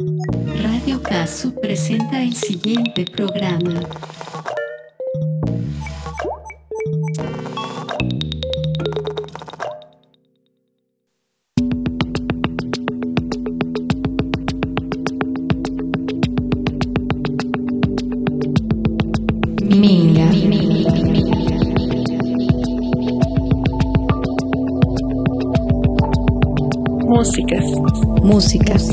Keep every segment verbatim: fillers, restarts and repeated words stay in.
Radio Caso presenta el siguiente programa. Minga. Músicas. Músicas.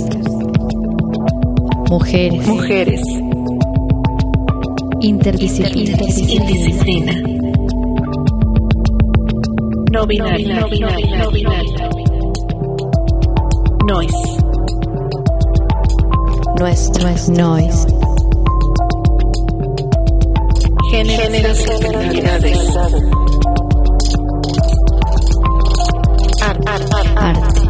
Mujeres. Mujeres. Interdisciplina. Indisciplina. No binario. No binario. No binario. Noise. Nuestro noise. Géneros y personalidades. Arte. Arte.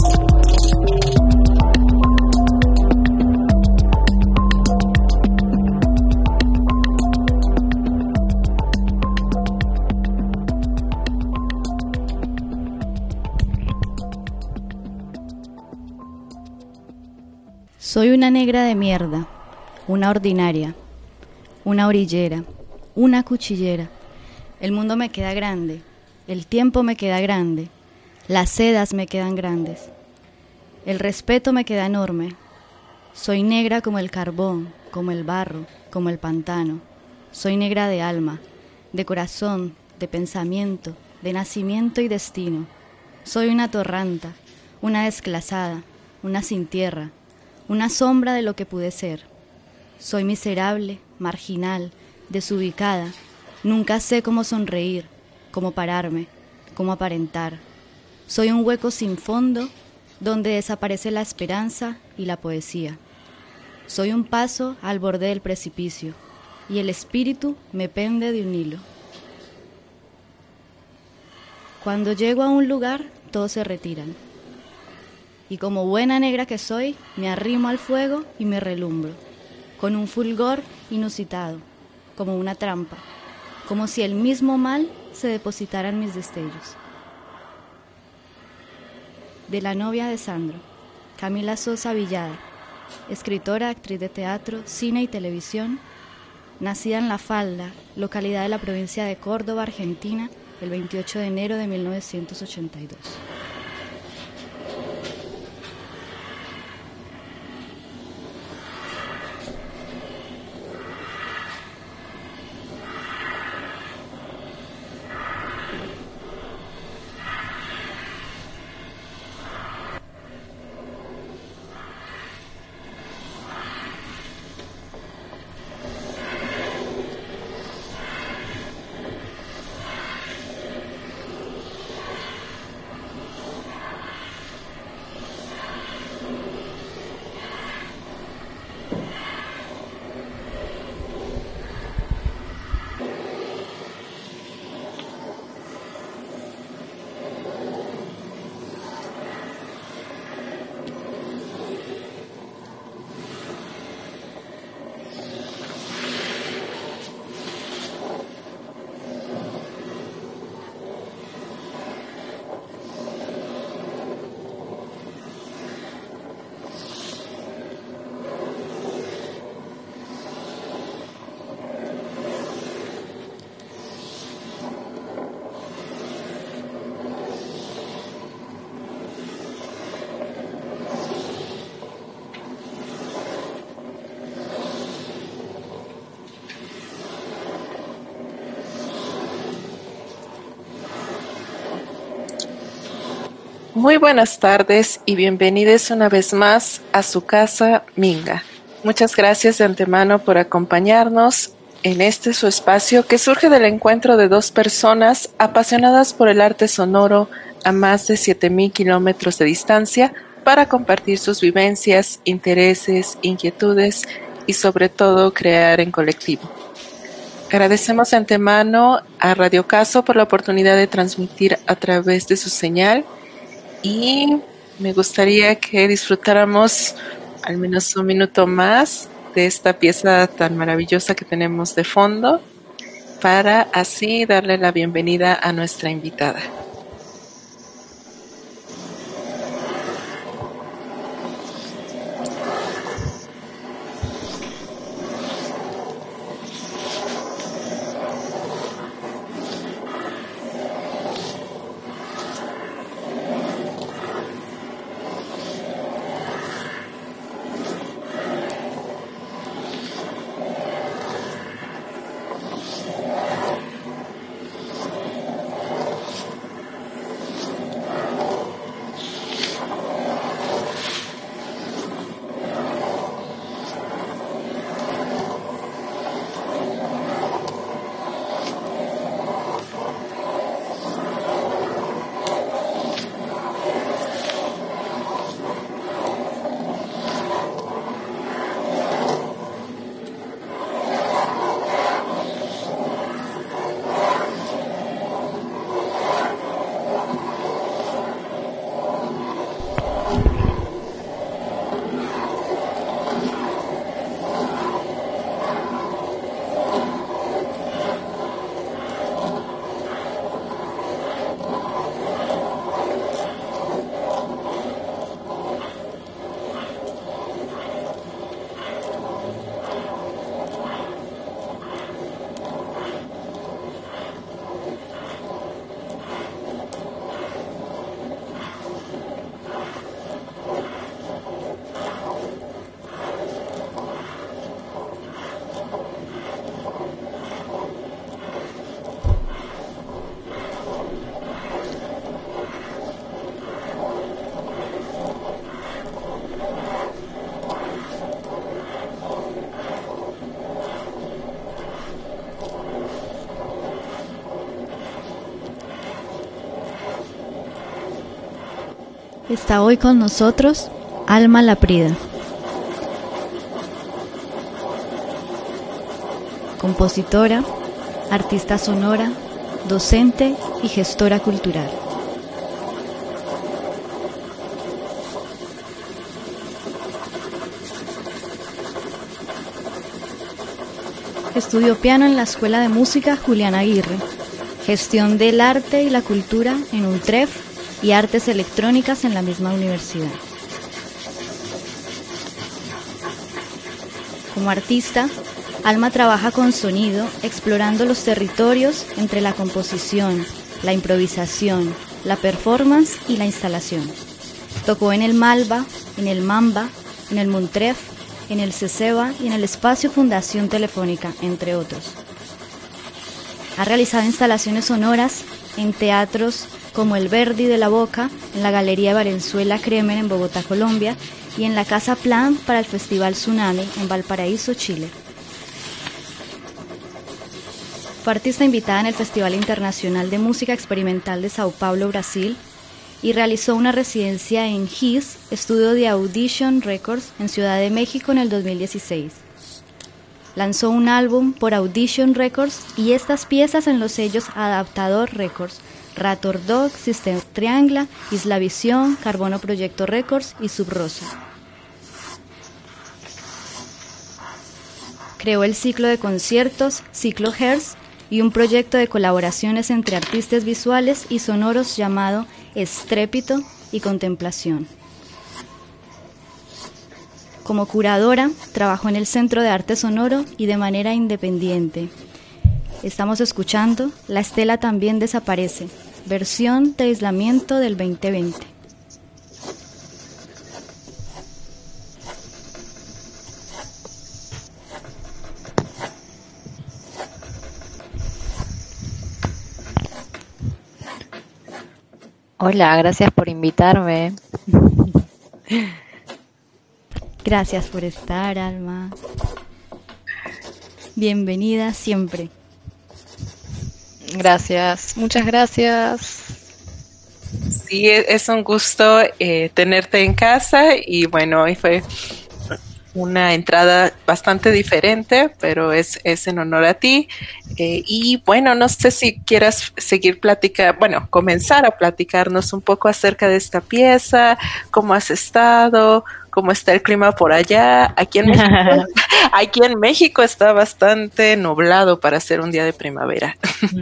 Soy una negra de mierda, una ordinaria, una orillera, una cuchillera. El mundo me queda grande, el tiempo me queda grande, las sedas me quedan grandes, el respeto me queda enorme. Soy negra como el carbón, como el barro, como el pantano. Soy negra de alma, de corazón, de pensamiento, de nacimiento y destino. Soy una torranta, una desclasada, una sin tierra, una sombra de lo que pude ser. Soy miserable, marginal, desubicada. Nunca sé cómo sonreír, cómo pararme, cómo aparentar. Soy un hueco sin fondo donde desaparece la esperanza y la poesía. Soy un paso al borde del precipicio y el espíritu me pende de un hilo. Cuando llego a un lugar, todos se retiran. Y como buena negra que soy, me arrimo al fuego y me relumbro, con un fulgor inusitado, como una trampa, como si el mismo mal se depositara en mis destellos. De la novia de Sandro, Camila Sosa Villada, escritora, actriz de teatro, cine y televisión, nacida en La Falda, localidad de la provincia de Córdoba, Argentina, el veintiocho de enero de mil novecientos ochenta y dos. Muy buenas tardes y bienvenidos una vez más a su casa Minga. Muchas gracias de antemano por acompañarnos en este su espacio que surge del encuentro de dos personas apasionadas por el arte sonoro a más de siete mil kilómetros de distancia para compartir sus vivencias, intereses, inquietudes y sobre todo crear en colectivo. Agradecemos de antemano a Radio Caso por la oportunidad de transmitir a través de su señal. Y me gustaría que disfrutáramos al menos un minuto más de esta pieza tan maravillosa que tenemos de fondo para así darle la bienvenida a nuestra invitada. Está hoy con nosotros Alma Laprida, compositora, artista sonora, docente y gestora cultural. Estudió piano en la Escuela de Música Julián Aguirre, gestión del arte y la cultura en UNTREF y artes electrónicas en la misma universidad. Como artista, Alma trabaja con sonido, explorando los territorios entre la composición, la improvisación, la performance y la instalación. Tocó en el Malva, en el Mamba, en el Montref, en el CECEBA y en el Espacio Fundación Telefónica, entre otros. Ha realizado instalaciones sonoras en teatros como el Verdi de la Boca, en la Galería Valenzuela Kremer en Bogotá, Colombia, y en la Casa Plan para el Festival Tsunami en Valparaíso, Chile. Fue artista invitada en el Festival Internacional de Música Experimental de Sao Paulo, Brasil, y realizó una residencia en H I S, estudio de Audition Records, en Ciudad de México en el dos mil dieciséis. Lanzó un álbum por Audition Records y estas piezas en los sellos Adaptador Records, Rator Dog, System Triangla, Isla Visión, Carbono Proyecto Records y Subrosa. Creó el ciclo de conciertos Ciclo Hertz y un proyecto de colaboraciones entre artistas visuales y sonoros llamado Estrépito y Contemplación. Como curadora, trabajó en el Centro de Arte Sonoro y de manera independiente. Estamos escuchando La Estela también desaparece, versión de aislamiento del veinte veinte. Hola, gracias por invitarme. Gracias por estar, Alma. Bienvenida siempre. Gracias, muchas gracias. Sí, es un gusto eh, tenerte en casa y bueno, hoy fue una entrada bastante diferente, pero es, es en honor a ti. Eh, y bueno, no sé si quieras seguir platicando, bueno, comenzar a platicarnos un poco acerca de esta pieza, cómo has estado, cómo está el clima por allá. Aquí en México, aquí en México está bastante nublado para ser un día de primavera.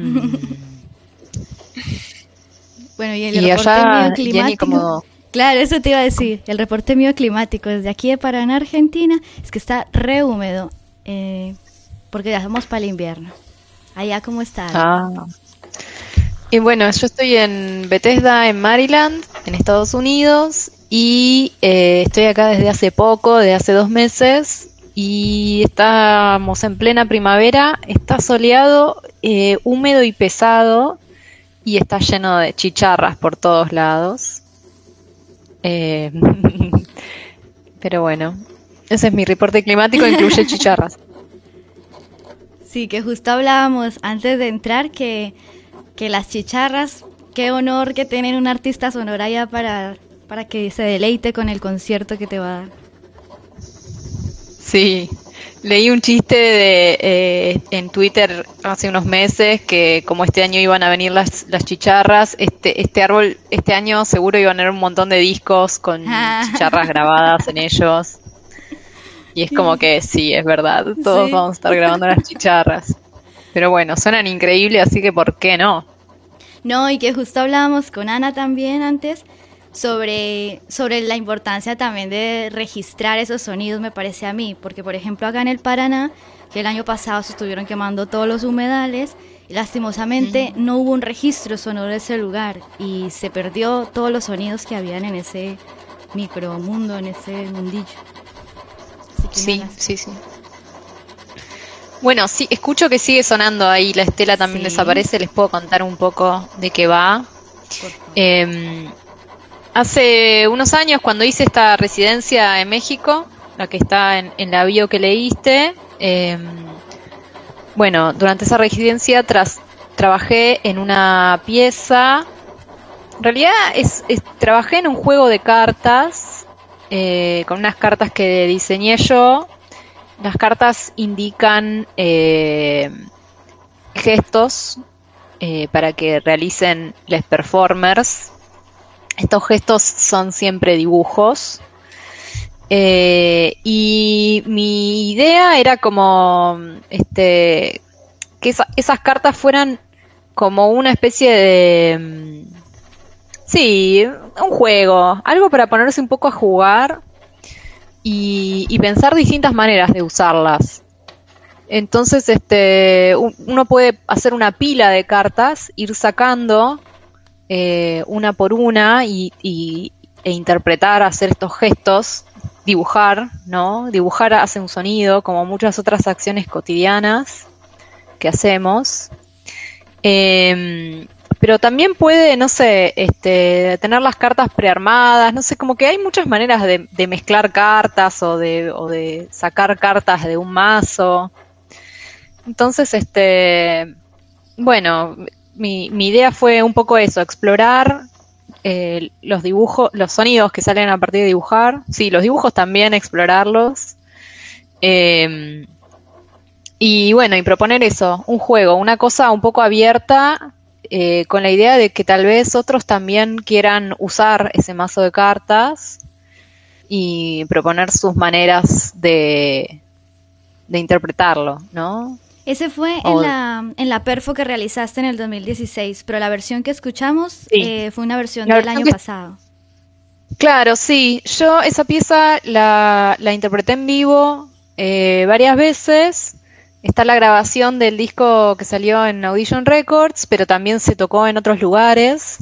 Bueno, y el y reporte allá, mío climático. Jenny, como... Claro, eso te iba a decir. El reporte mío climático desde aquí de Paraná, Argentina, es que está re húmedo, eh, porque ya somos para el invierno. Allá, ¿cómo está? Ah. Y bueno, yo estoy en Bethesda, en Maryland, en Estados Unidos, y eh, estoy acá desde hace poco, desde hace dos meses, y estamos en plena primavera. Está soleado, eh, húmedo y pesado, y está lleno de chicharras por todos lados. Eh, pero bueno, ese es mi reporte climático, incluye chicharras. Sí, que justo hablábamos antes de entrar que, que las chicharras, qué honor que tienen un artista sonora ya para, para que se deleite con el concierto que te va a dar. Sí, leí un chiste de eh, en Twitter hace unos meses que como este año iban a venir las, las chicharras, este este árbol este año seguro iban a tener un montón de discos con chicharras grabadas en ellos. Y es como que sí, es verdad, todos sí. Vamos a estar grabando las chicharras. Pero bueno, suenan increíbles, así que ¿por qué no? No, y que justo hablábamos con Ana también antes sobre, sobre la importancia también de registrar esos sonidos, me parece a mí, porque por ejemplo acá en el Paraná, que el año pasado se estuvieron quemando todos los humedales, y lastimosamente mm. no hubo un registro sonoro de ese lugar, y se perdió todos los sonidos que habían en ese micromundo, en ese mundillo. Sí, sí, sí. Bueno, sí, escucho que sigue sonando ahí, La Estela también sí. desaparece, les puedo contar un poco de qué va. Eh, hace unos años, cuando hice esta residencia en México, la que está en, en la bio que leíste, eh, bueno, durante esa residencia tras, trabajé en una pieza en realidad es, es- trabajé en un juego de cartas, eh, con unas cartas que diseñé yo. Las cartas indican eh, gestos eh, para que realicen los performers. Estos gestos son siempre dibujos. Eh, y mi idea era como este que esa- esas cartas fueran como una especie de mm, sí, un juego, algo para ponerse un poco a jugar y, y pensar distintas maneras de usarlas. Entonces, este, un- uno puede hacer una pila de cartas, ir sacando eh, una por una y, y- e interpretar, hacer estos gestos, dibujar, ¿no? Dibujar hace un sonido, como muchas otras acciones cotidianas que hacemos. Em, pero también puede, no sé, este, tener las cartas prearmadas, no sé, como que hay muchas maneras de, de mezclar cartas o de, o de sacar cartas de un mazo. Entonces, este, bueno, mi, mi idea fue un poco eso, explorar eh, los dibujos, los sonidos que salen a partir de dibujar. Sí, los dibujos también, explorarlos. Eh, y bueno, y proponer eso, un juego, una cosa un poco abierta, eh, con la idea de que tal vez otros también quieran usar ese mazo de cartas y proponer sus maneras de, de interpretarlo, ¿no? Ese fue en O, la, en la perfo que realizaste en el dos mil dieciséis, pero la versión que escuchamos sí, eh, fue una versión la del versión año que pasado. claro, sí. Yo esa pieza la, la interpreté en vivo eh, varias veces. Está la grabación del disco que salió en Audition Records, pero también se tocó en otros lugares.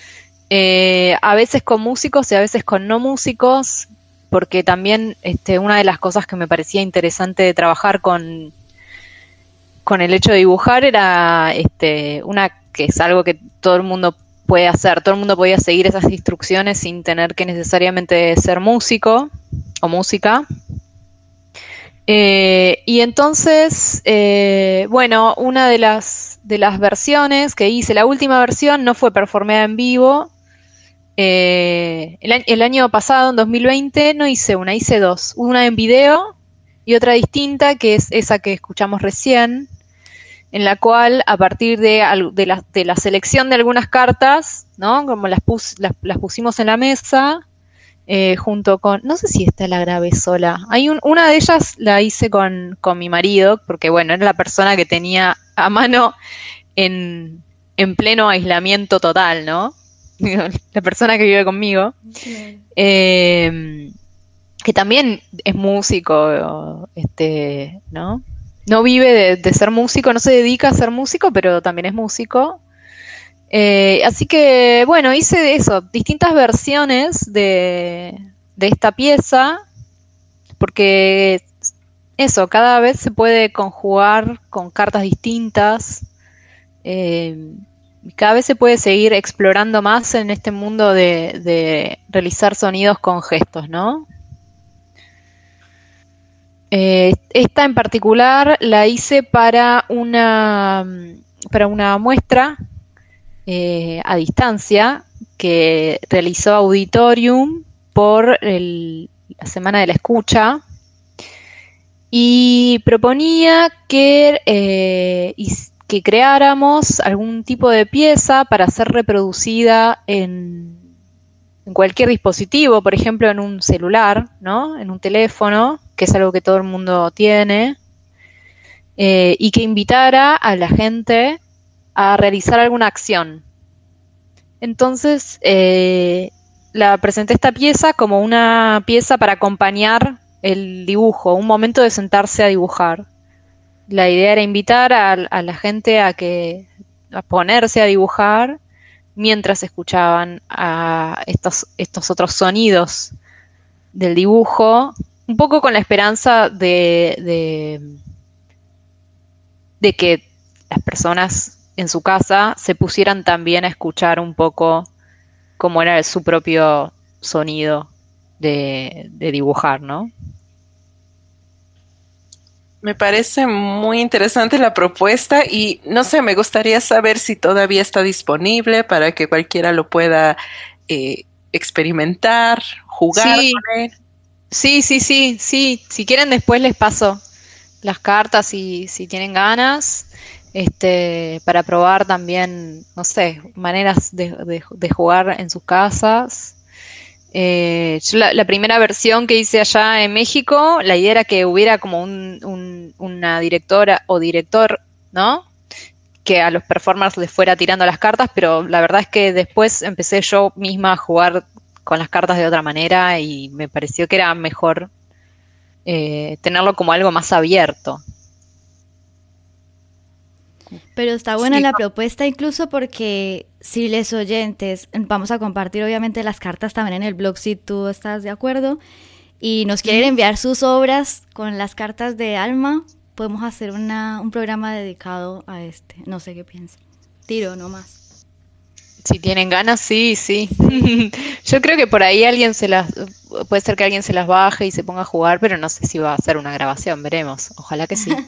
Eh, a veces con músicos y a veces con no músicos, porque también este, una de las cosas que me parecía interesante de trabajar con, con el hecho de dibujar era este, una que es algo que todo el mundo puede hacer, todo el mundo podía seguir esas instrucciones sin tener que necesariamente ser músico o música. Eh, y entonces, eh, bueno, una de las, de las versiones que hice, la última versión no fue performeada en vivo. Eh, el, a- el año pasado, en dos mil veinte, no hice una, hice dos. Una en video y otra distinta, que es esa que escuchamos recién, en la cual a partir de, al- de, la, de la selección de algunas cartas, ¿no? Como las, pus, las, las pusimos en la mesa, eh, junto con, no sé si esta la grabé sola, hay un, una de ellas la hice con, con mi marido, porque bueno, era la persona que tenía a mano en, en pleno aislamiento total, ¿no? La persona que vive conmigo, eh, que también es músico, este, ¿no? No vive de, de ser músico, no se dedica a ser músico, pero también es músico. Eh, así que, bueno, hice eso, distintas versiones de, de esta pieza, porque eso, cada vez se puede conjugar con cartas distintas, eh, cada vez se puede seguir explorando más en este mundo de, de realizar sonidos con gestos, ¿no? Eh, esta en particular la hice para una, para una muestra eh, a distancia que realizó Auditorium por el- la Semana de la Escucha y proponía que, eh, is- que creáramos algún tipo de pieza para ser reproducida en, en cualquier dispositivo, por ejemplo en un celular, ¿no? En un teléfono, que es algo que todo el mundo tiene, eh, y que invitara a la gente a realizar alguna acción. Entonces, eh, la presenté esta pieza como una pieza para acompañar el dibujo, un momento de sentarse a dibujar. La idea era invitar a, a la gente a que a ponerse a dibujar mientras escuchaban a estos, estos otros sonidos del dibujo, un poco con la esperanza de, de, de que las personas en su casa se pusieran también a escuchar un poco cómo era su propio sonido de, de dibujar, ¿no? Me parece muy interesante la propuesta y no sé, me gustaría saber si todavía está disponible para que cualquiera lo pueda eh, experimentar, jugar Sí, con él. sí, sí, sí, sí. Si quieren después les paso las cartas si, si tienen ganas, este, para probar también, no sé, maneras de, de- de jugar en sus casas. Eh, yo la, la primera versión que hice allá en México, la idea era que hubiera como un, un- una directora o director, ¿no? Que a los performers les fuera tirando las cartas, pero la verdad es que después empecé yo misma a jugar con las cartas de otra manera y me pareció que era mejor eh, tenerlo como algo más abierto. Pero está buena Sí, la propuesta incluso porque si les oyentes, vamos a compartir obviamente las cartas también en el blog si tú estás de acuerdo y nos quieren enviar sus obras con las cartas de Alma, podemos hacer una, un programa dedicado a este. No sé qué piensa. Tiro nomás. Si tienen ganas, sí, sí. Yo creo que por ahí alguien se las, puede ser que alguien se las baje y se ponga a jugar, pero no sé si va a hacer una grabación, veremos. Ojalá que sí.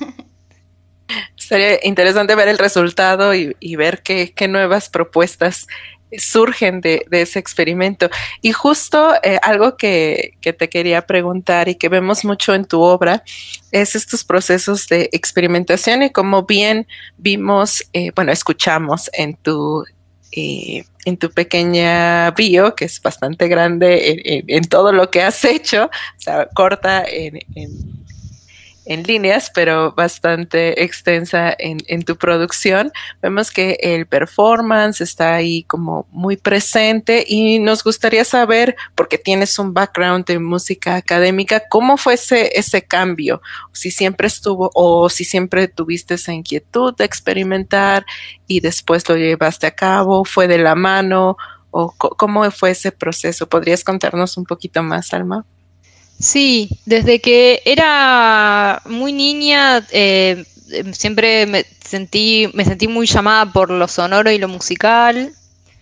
sería interesante ver el resultado y, y ver qué, qué nuevas propuestas surgen de, de ese experimento. Y justo eh, algo que, que te quería preguntar y que vemos mucho en tu obra es estos procesos de experimentación y como bien vimos, eh, bueno, escuchamos en tu eh, en tu pequeña bio, que es bastante grande en, en, en todo lo que has hecho, o sea, corta en, en en líneas, pero bastante extensa en, en tu producción. Vemos que el performance está ahí como muy presente y nos gustaría saber, porque tienes un background de música académica, ¿cómo fue ese, ese cambio? Si siempre estuvo o si siempre tuviste esa inquietud de experimentar y después lo llevaste a cabo, ¿fue de la mano? ¿O cómo fue ese proceso? ¿Podrías contarnos un poquito más, Alma? Sí, desde que era muy niña, eh, eh, siempre me sentí, me sentí muy llamada por lo sonoro y lo musical.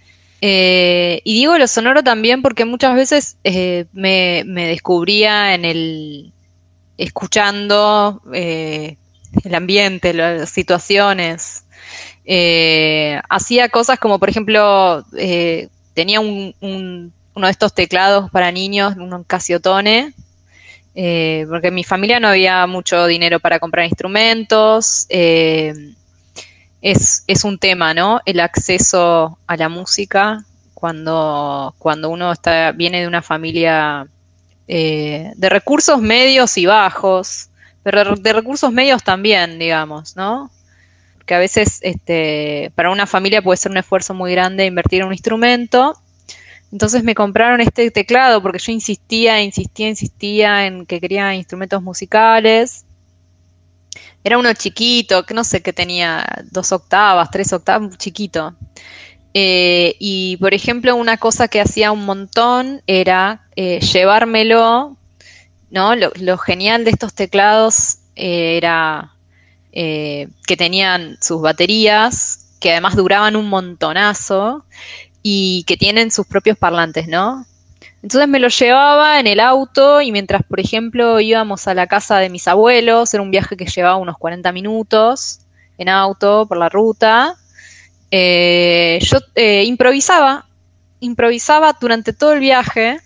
Eh, y digo lo sonoro también porque muchas veces eh, me, me descubría en el escuchando eh, el ambiente, las situaciones. Eh, hacía cosas como, por ejemplo, eh, tenía un, un- uno de estos teclados para niños, un Casiotone, eh, porque en mi familia no había mucho dinero para comprar instrumentos. Eh, es, es un tema, ¿no? El acceso a la música cuando, cuando uno está, viene de una familia eh, de recursos medios y bajos, pero de recursos medios también, digamos, ¿no? Porque a veces este, para una familia puede ser un esfuerzo muy grande invertir en un instrumento. Entonces me compraron este teclado porque yo insistía, insistía, insistía en que quería instrumentos musicales. Era uno chiquito, que no sé, que tenía dos octavas, tres octavas, chiquito. Eh, y por ejemplo, una cosa que hacía un montón era eh, llevármelo, ¿no? Lo, lo genial de estos teclados eh, era eh, que tenían sus baterías, que además duraban un montonazo y que tienen sus propios parlantes, ¿no? Entonces me lo llevaba en el auto y mientras, por ejemplo, íbamos a la casa de mis abuelos, era un viaje que llevaba unos cuarenta minutos en auto por la ruta, eh, yo eh, improvisaba, improvisaba durante todo el viaje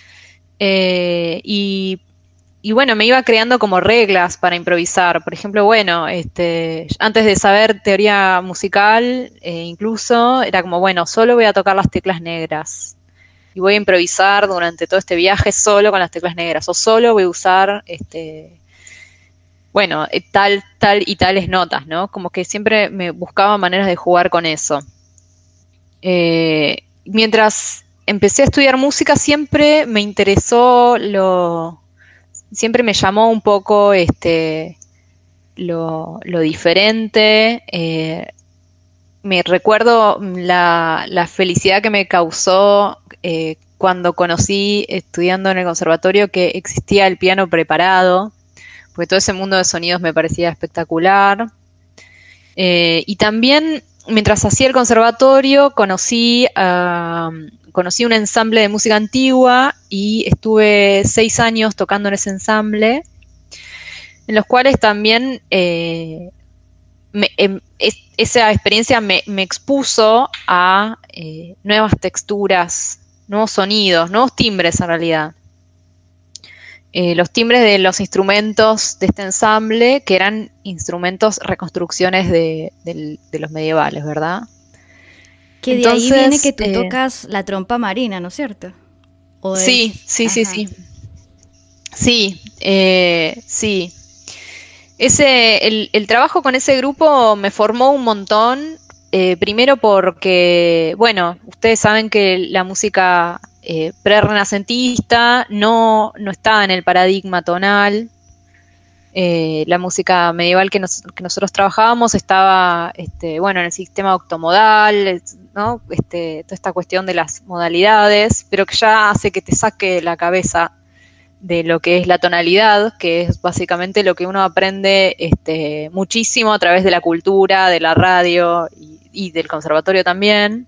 eh, y, y bueno, me iba creando como reglas para improvisar. Por ejemplo, bueno, este, antes de saber teoría musical, eh, incluso, era como, bueno, solo voy a tocar las teclas negras y voy a improvisar durante todo este viaje solo con las teclas negras, o solo voy a usar, este, bueno, eh, tal, tal y tales notas, ¿no? Como que siempre me buscaba maneras de jugar con eso. Eh, mientras empecé a estudiar música, siempre me interesó lo, siempre me llamó un poco, este, lo, lo diferente. Eh, me recuerdo la, la felicidad que me causó eh, cuando conocí, estudiando en el conservatorio, que existía el piano preparado, porque todo ese mundo de sonidos me parecía espectacular. Eh, y también, mientras hacía el conservatorio, conocí, uh, conocí un ensamble de música antigua y estuve seis años tocando en ese ensamble. en los cuales también eh, me, em, es, esa experiencia me, me expuso a eh, nuevas texturas, nuevos sonidos, nuevos timbres en realidad. Eh, los timbres de los instrumentos de este ensamble, que eran instrumentos, reconstrucciones de, de, de los medievales, ¿verdad? Que de Entonces, ahí viene que tú eh, tocas la trompa marina, ¿no es cierto? ¿O sí, es? sí, sí, Ajá. sí. Sí, eh, sí. Ese, el, el trabajo con ese grupo me formó un montón. Eh, primero porque, bueno, ustedes saben que la música eh, pre-renacentista no, no está en el paradigma tonal. Eh, la música medieval que, nos, que nosotros trabajábamos estaba, este, bueno, en el sistema octomodal, ¿no? Este, toda esta cuestión de las modalidades, pero que ya hace que te saque la cabeza de lo que es la tonalidad, que es básicamente lo que uno aprende este, muchísimo a través de la cultura, de la radio y, y del conservatorio también.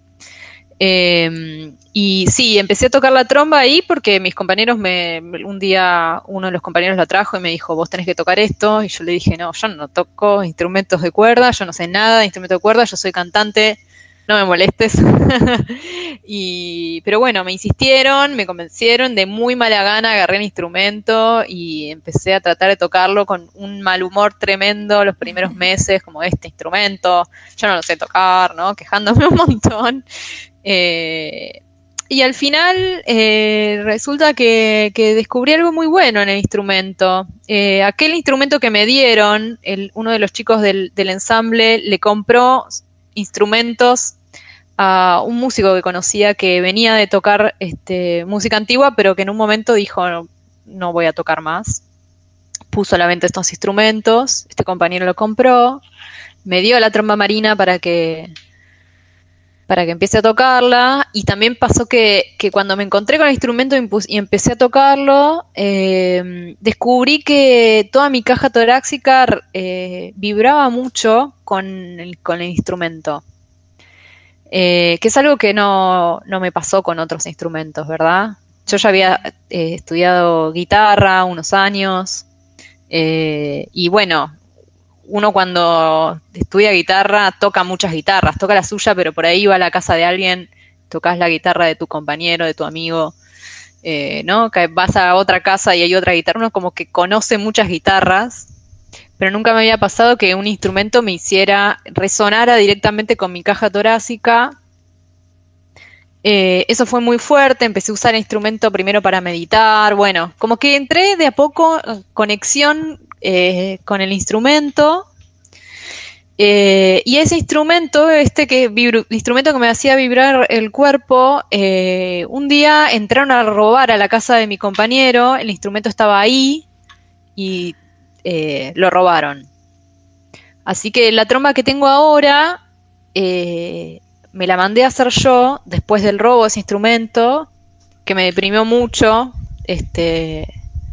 Eh, y sí, empecé a tocar la tromba ahí porque mis compañeros me, un día uno de los compañeros la trajo y me dijo, vos tenés que tocar esto, y yo le dije, no, yo no toco instrumentos de cuerda, yo no sé nada de instrumentos de cuerda, yo soy cantante, no me molestes. Y, pero bueno, me insistieron, me convencieron, de muy mala gana agarré el instrumento y empecé a tratar de tocarlo con un mal humor tremendo los primeros meses, como este instrumento, yo no lo sé tocar, ¿no? Quejándome un montón. Eh, y al final eh, resulta que, que descubrí algo muy bueno en el instrumento. Eh, aquel instrumento que me dieron, el, uno de los chicos del, del ensamble le compró instrumentos a un músico que conocía que venía de tocar este, música antigua, pero que en un momento dijo, no, no voy a tocar más. Puso a la venta estos instrumentos, este compañero lo compró, me dio la tromba marina para que, para que empiece a tocarla, y también pasó que, que cuando me encontré con el instrumento y empecé a tocarlo, eh, descubrí que toda mi caja torácica eh, vibraba mucho con el, con el instrumento. Eh, que es algo que no, no me pasó con otros instrumentos, ¿verdad? Yo ya había eh, estudiado guitarra unos años, eh, y bueno, uno cuando estudia guitarra toca muchas guitarras, toca la suya, pero por ahí va a la casa de alguien, tocas la guitarra de tu compañero, de tu amigo, eh, ¿no? Que vas a otra casa y hay otra guitarra, uno como que conoce muchas guitarras, pero nunca me había pasado que un instrumento me hiciera, resonara directamente con mi caja torácica. Eh, eso fue muy fuerte, empecé a usar el instrumento primero para meditar, bueno, como que entré de a poco en conexión eh, con el instrumento, eh, y ese instrumento, este que vibro, instrumento que me hacía vibrar el cuerpo, eh, un día entraron a robar a la casa de mi compañero, el instrumento estaba ahí y eh, lo robaron. Así que la tromba que tengo ahora eh, me la mandé a hacer yo después del robo de ese instrumento, que me deprimió mucho, este,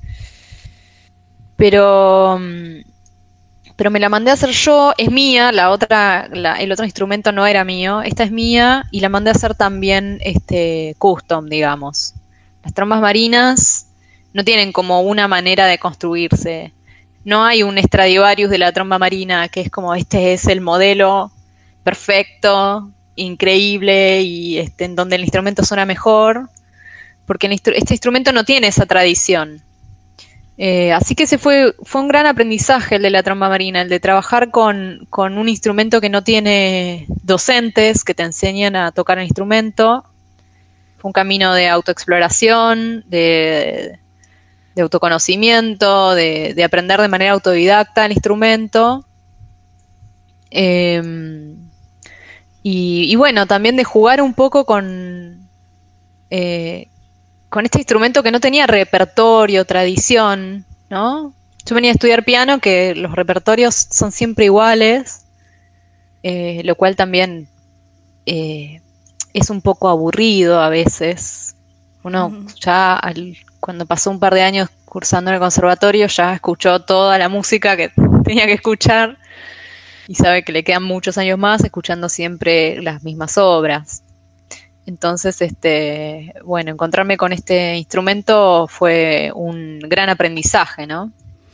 pero, pero me la mandé a hacer yo, es mía, la otra, la, el otro instrumento no era mío, esta es mía y la mandé a hacer también este, custom, digamos. Las trombas marinas no tienen como una manera de construirse. No hay un Stradivarius de la tromba marina que es como este es el modelo perfecto, increíble y este, en donde el instrumento suena mejor, porque el instru- este instrumento no tiene esa tradición. Eh, así que ese fue, fue un gran aprendizaje el de la tromba marina, el de trabajar con, con un instrumento que no tiene docentes que te enseñan a tocar el instrumento. Fue un camino de autoexploración, de... de autoconocimiento, de, de aprender de manera autodidacta el instrumento, eh, y, y bueno, también de jugar un poco con, eh, con este instrumento que no tenía repertorio, tradición, ¿no? Yo venía a estudiar piano, que los repertorios son siempre iguales, eh, lo cual también eh, es un poco aburrido a veces. Uno Ujú. ya al, cuando pasó un par de años cursando en el conservatorio ya escuchó toda la música que tenía que escuchar y sabe que le quedan muchos años más escuchando siempre las mismas obras. Entonces, este, bueno, encontrarme con este instrumento fue un gran aprendizaje, ¿no?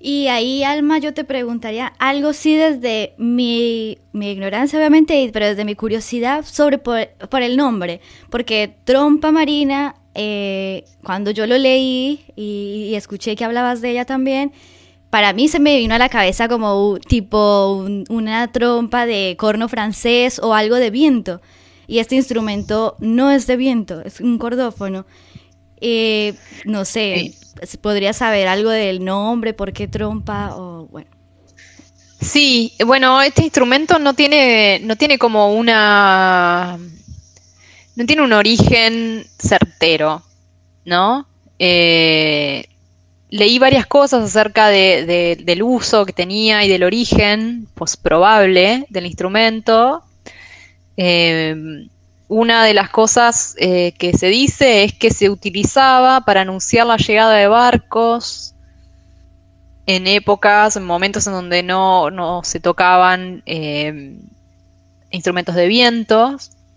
Y ahí, Alma, yo te preguntaría algo, sí, desde mi, mi ignorancia, obviamente, pero desde mi curiosidad sobre por, por el nombre. Porque trompa marina, eh, cuando yo lo leí y, y escuché que hablabas de ella también, para mí se me vino a la cabeza como un, tipo un, una trompa de corno francés o algo de viento. Y este instrumento no es de viento, es un cordófono. Eh, no sé, sí. ¿Podría saber algo del nombre, por qué trompa o bueno? Sí, bueno, este instrumento no tiene, no tiene como una, no tiene un origen certero, ¿no? Eh, leí varias cosas acerca de, de, del uso que tenía y del origen, pues probable, del instrumento. Eh, Una de las cosas eh, que se dice es que se utilizaba para anunciar la llegada de barcos en épocas, en momentos en donde no, no se tocaban eh, instrumentos de viento.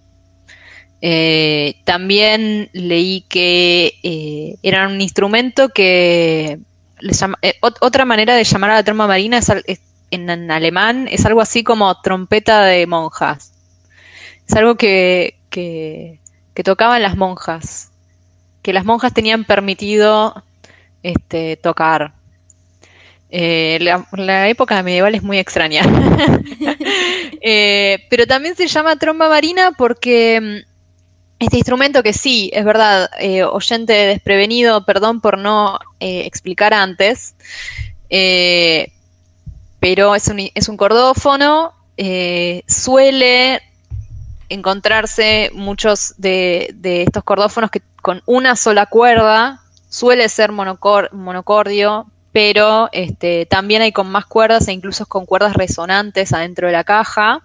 Eh, también leí que eh, era un instrumento que le llama, eh, ot- otra manera de llamar a la trompa marina es, es, en, en alemán es algo así como trompeta de monjas. Es algo que, que, que tocaban las monjas, que las monjas tenían permitido este, tocar. Eh, la, la época medieval es muy extraña. eh, pero también se llama trompa marina porque este instrumento que sí, es verdad, eh, oyente desprevenido, perdón por no eh, explicar antes, eh, pero es un, es un cordófono, eh, suele encontrarse muchos de, de estos cordófonos que con una sola cuerda, suele ser monocor, monocordio, pero este, también hay con más cuerdas e incluso con cuerdas resonantes adentro de la caja.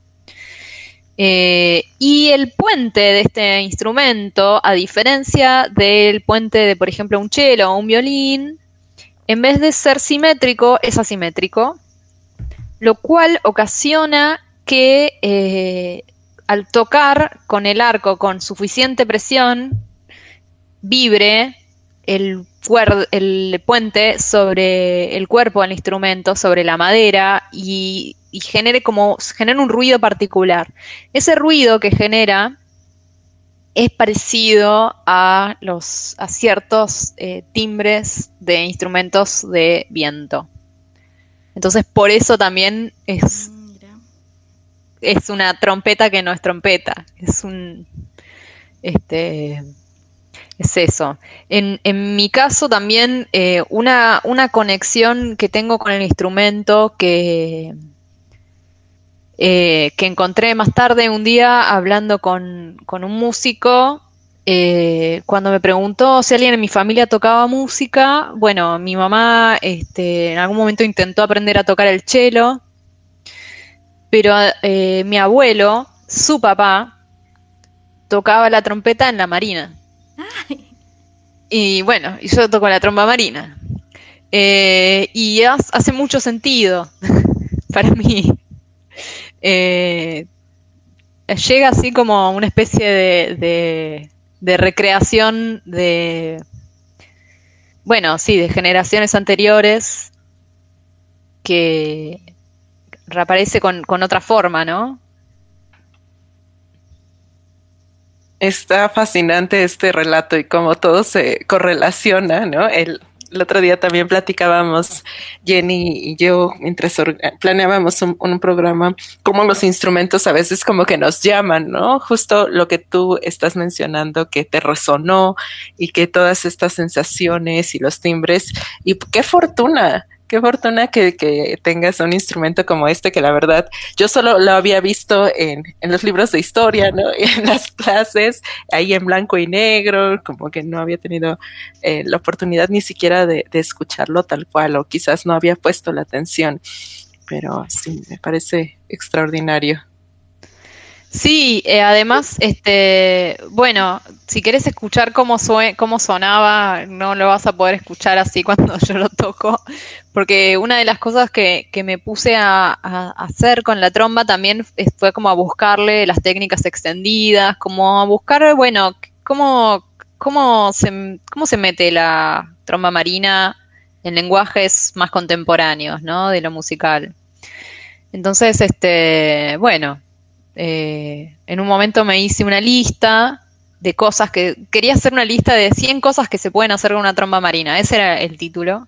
Eh, y el puente de este instrumento, a diferencia del puente de, por ejemplo, un cello o un violín, en vez de ser simétrico, es asimétrico, lo cual ocasiona que eh, al tocar con el arco con suficiente presión, vibre el, cuer- el puente sobre el cuerpo del instrumento, sobre la madera, y, y genere como genera un ruido particular. Ese ruido que genera es parecido a los a ciertos eh, timbres de instrumentos de viento. Entonces, por eso también es es una trompeta que no es trompeta, es un, este, es eso. En, en mi caso también eh, una, una conexión que tengo con el instrumento que, eh, que encontré más tarde un día hablando con, con un músico, eh, cuando me preguntó si alguien en mi familia tocaba música, bueno, mi mamá este, en algún momento intentó aprender a tocar el cello, pero eh, mi abuelo, su papá, tocaba la trompeta en la marina. Ay. Y bueno, y yo toco la trompa marina. Eh, y hace mucho sentido para mí. Eh, llega así como una especie de, de, de recreación de, bueno, sí, de generaciones anteriores que reaparece con, con otra forma, ¿no? Está fascinante este relato y cómo todo se correlaciona, ¿no? El, el otro día también platicábamos, Jenny y yo, mientras planeábamos un, un programa, cómo los instrumentos a veces como que nos llaman, ¿no? Justo lo que tú estás mencionando, que te resonó y que todas estas sensaciones y los timbres, y qué fortuna. Qué fortuna que, que tengas un instrumento como este, que la verdad yo solo lo había visto en, en los libros de historia, ¿no? En las clases, ahí en blanco y negro, como que no había tenido eh, la oportunidad ni siquiera de, de escucharlo tal cual, o quizás no había puesto la atención, pero sí, me parece extraordinario. Sí, eh, además, este, bueno, si querés escuchar cómo, sue- cómo sonaba, no lo vas a poder escuchar así cuando yo lo toco, porque una de las cosas que, que me puse a, a hacer con la tromba también es- fue como a buscarle las técnicas extendidas, como a buscar, bueno, cómo, cómo se, cómo se mete la tromba marina en lenguajes más contemporáneos, ¿no? De lo musical. Entonces, este, bueno, eh, en un momento me hice una lista de cosas que... Quería hacer una lista de cien cosas que se pueden hacer con una tromba marina. Ese era el título.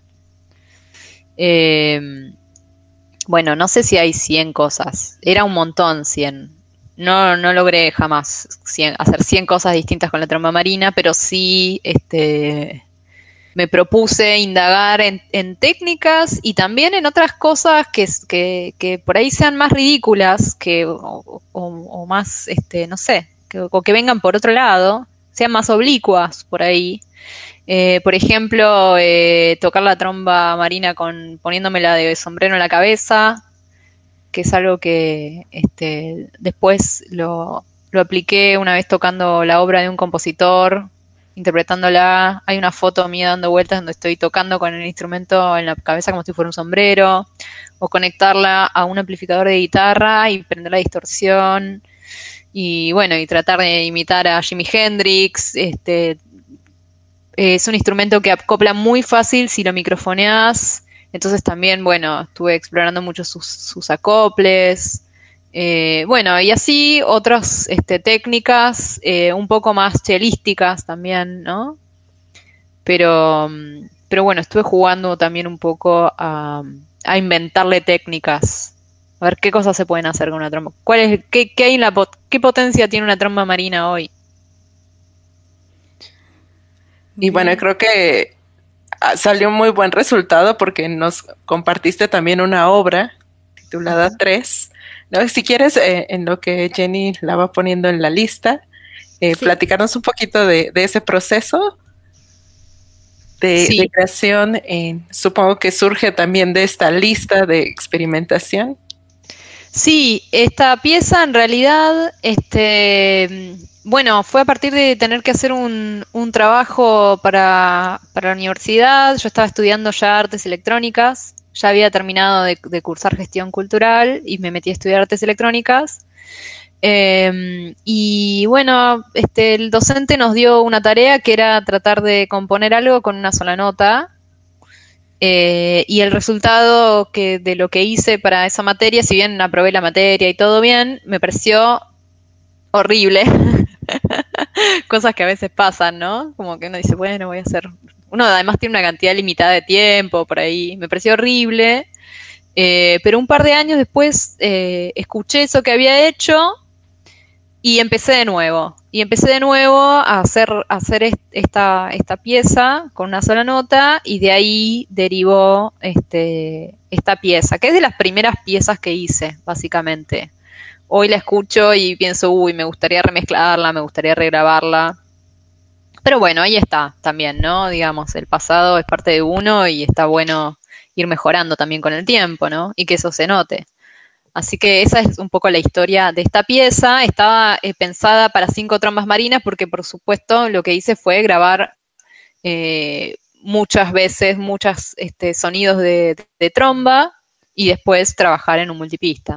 Eh, bueno, no sé si hay cien cosas. Era un montón, cien. No, no logré jamás cien, hacer cien cosas distintas con la tromba marina, pero sí este, me propuse indagar en, en técnicas y también en otras cosas que, que, que por ahí sean más ridículas que, o, o, o más, este, no sé, que, o que vengan por otro lado, sean más oblicuas por ahí. Eh, por ejemplo, eh, tocar la tromba marina con poniéndomela de sombrero en la cabeza, que es algo que este, después lo, lo apliqué una vez tocando la obra de un compositor, interpretándola. Hay una foto mía dando vueltas donde estoy tocando con el instrumento en la cabeza como si fuera un sombrero, o conectarla a un amplificador de guitarra y prender la distorsión, y bueno, y tratar de imitar a Jimi Hendrix. Este, es un instrumento que acopla muy fácil si lo microfoneas. Entonces también, bueno, estuve explorando mucho sus, sus acoples. Eh, bueno, y así otras este, técnicas eh, un poco más chelísticas también, ¿no? Pero, mm, pero bueno, estuve jugando también un poco a, a inventarle técnicas. A ver qué cosas se pueden hacer con una tromba. ¿Cuál es, qué, qué hay en la pot- qué potencia tiene una tromba marina hoy? Y bueno, Bien. creo que ah, salió un muy buen resultado porque nos compartiste también una obra titulada Ujú. Tres. ¿No? Si quieres, eh, en lo que Jenny la va poniendo en la lista, eh, Sí, platicarnos un poquito de, de ese proceso de, de Sí, creación. Eh, supongo que surge también de esta lista de experimentación. Sí, esta pieza en realidad, este, bueno, fue a partir de tener que hacer un, un trabajo para, para la universidad. Yo estaba estudiando ya artes electrónicas, ya había terminado de, de cursar gestión cultural y me metí a estudiar artes electrónicas. Eh, y bueno, este, el docente nos dio una tarea que era tratar de componer algo con una sola nota. Eh, y el resultado que, de lo que hice para esa materia, si bien aprobé la materia y todo bien, me pareció horrible. Cosas que a veces pasan, ¿no? Como que uno dice, bueno, voy a hacer... Uno además tiene una cantidad limitada de tiempo por ahí. Me pareció horrible. Eh, pero un par de años después eh, escuché eso que había hecho y empecé de nuevo. Y empecé de nuevo a hacer, a hacer est- esta, esta pieza con una sola nota y de ahí derivó este, esta pieza, que es de las primeras piezas que hice, básicamente. Hoy la escucho y pienso, uy, me gustaría remezclarla, me gustaría regrabarla. Pero bueno, ahí está también, ¿no? Digamos, el pasado es parte de uno y está bueno ir mejorando también con el tiempo, ¿no? Y que eso se note. Así que esa es un poco la historia de esta pieza. Estaba eh, pensada para cinco trombas marinas porque, por supuesto, lo que hice fue grabar eh, muchas veces, muchos este, sonidos de, de tromba y después trabajar en un multipista.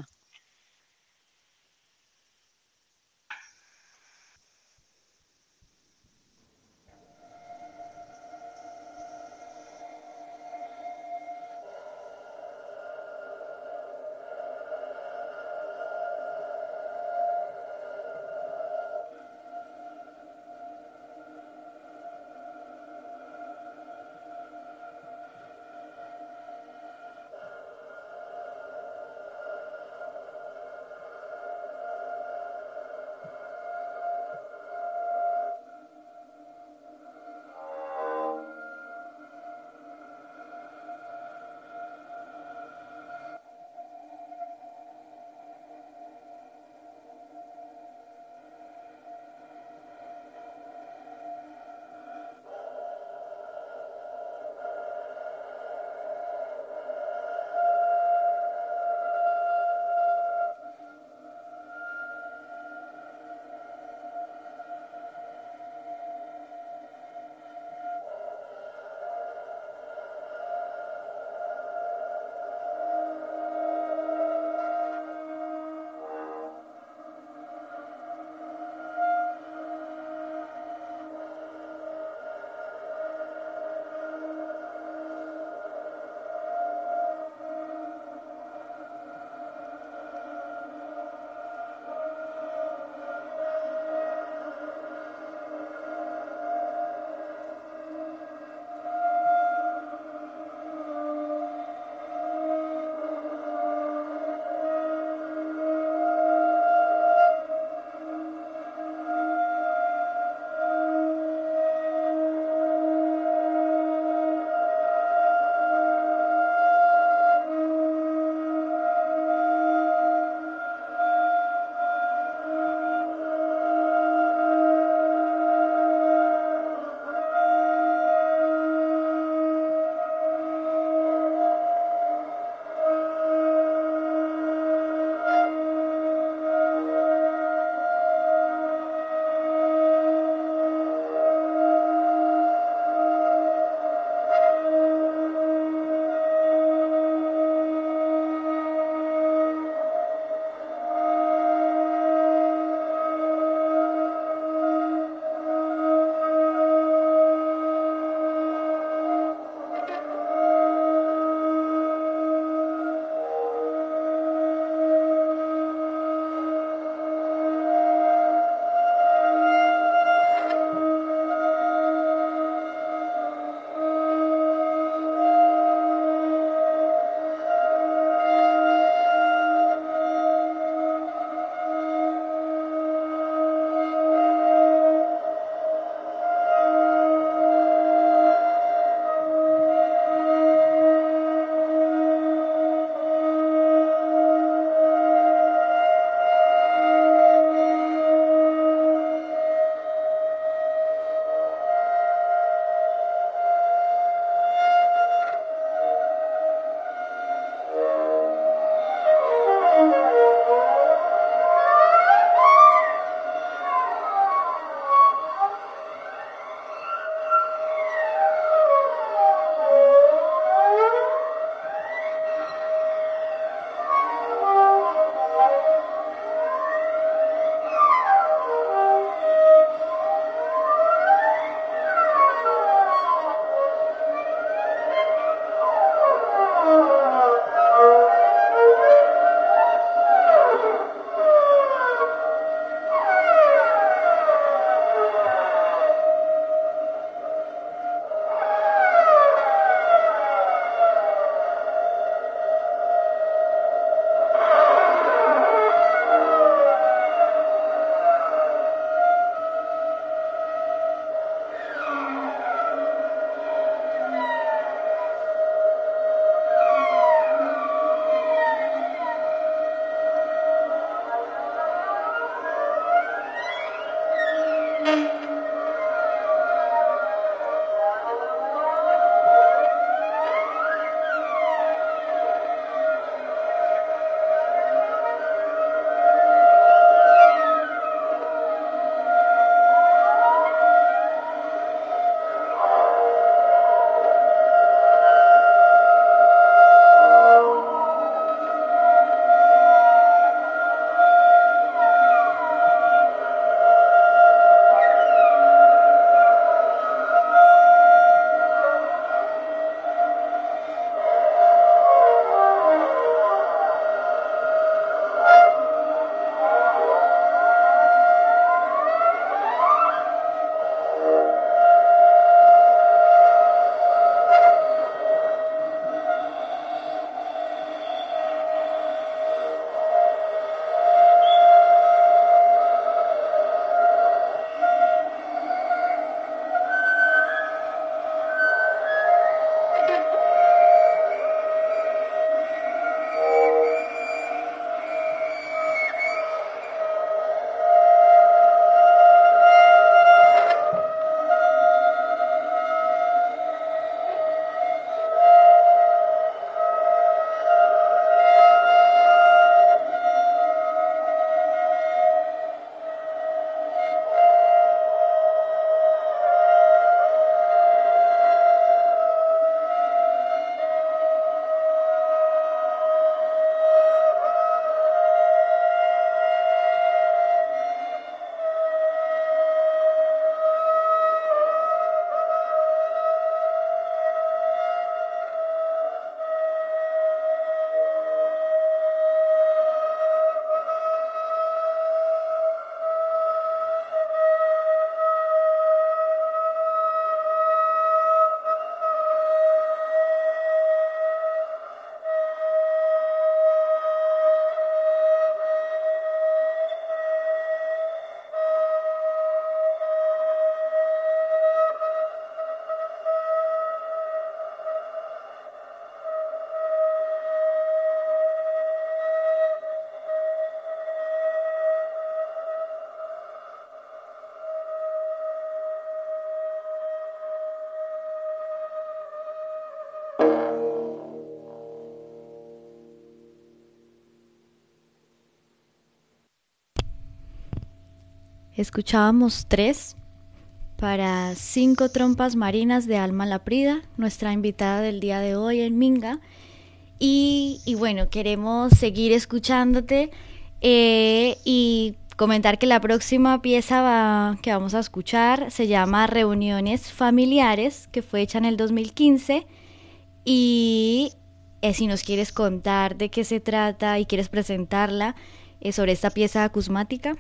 Escuchábamos Tres para Cinco Trompas Marinas de Alma Laprida, nuestra invitada del día de hoy en Minga. Y, y bueno, queremos seguir escuchándote eh, y comentar que la próxima pieza va, que vamos a escuchar se llama Reuniones Familiares, que fue hecha en el dos mil quince. Y eh, si nos quieres contar de qué se trata y quieres presentarla eh, sobre esta pieza acusmática.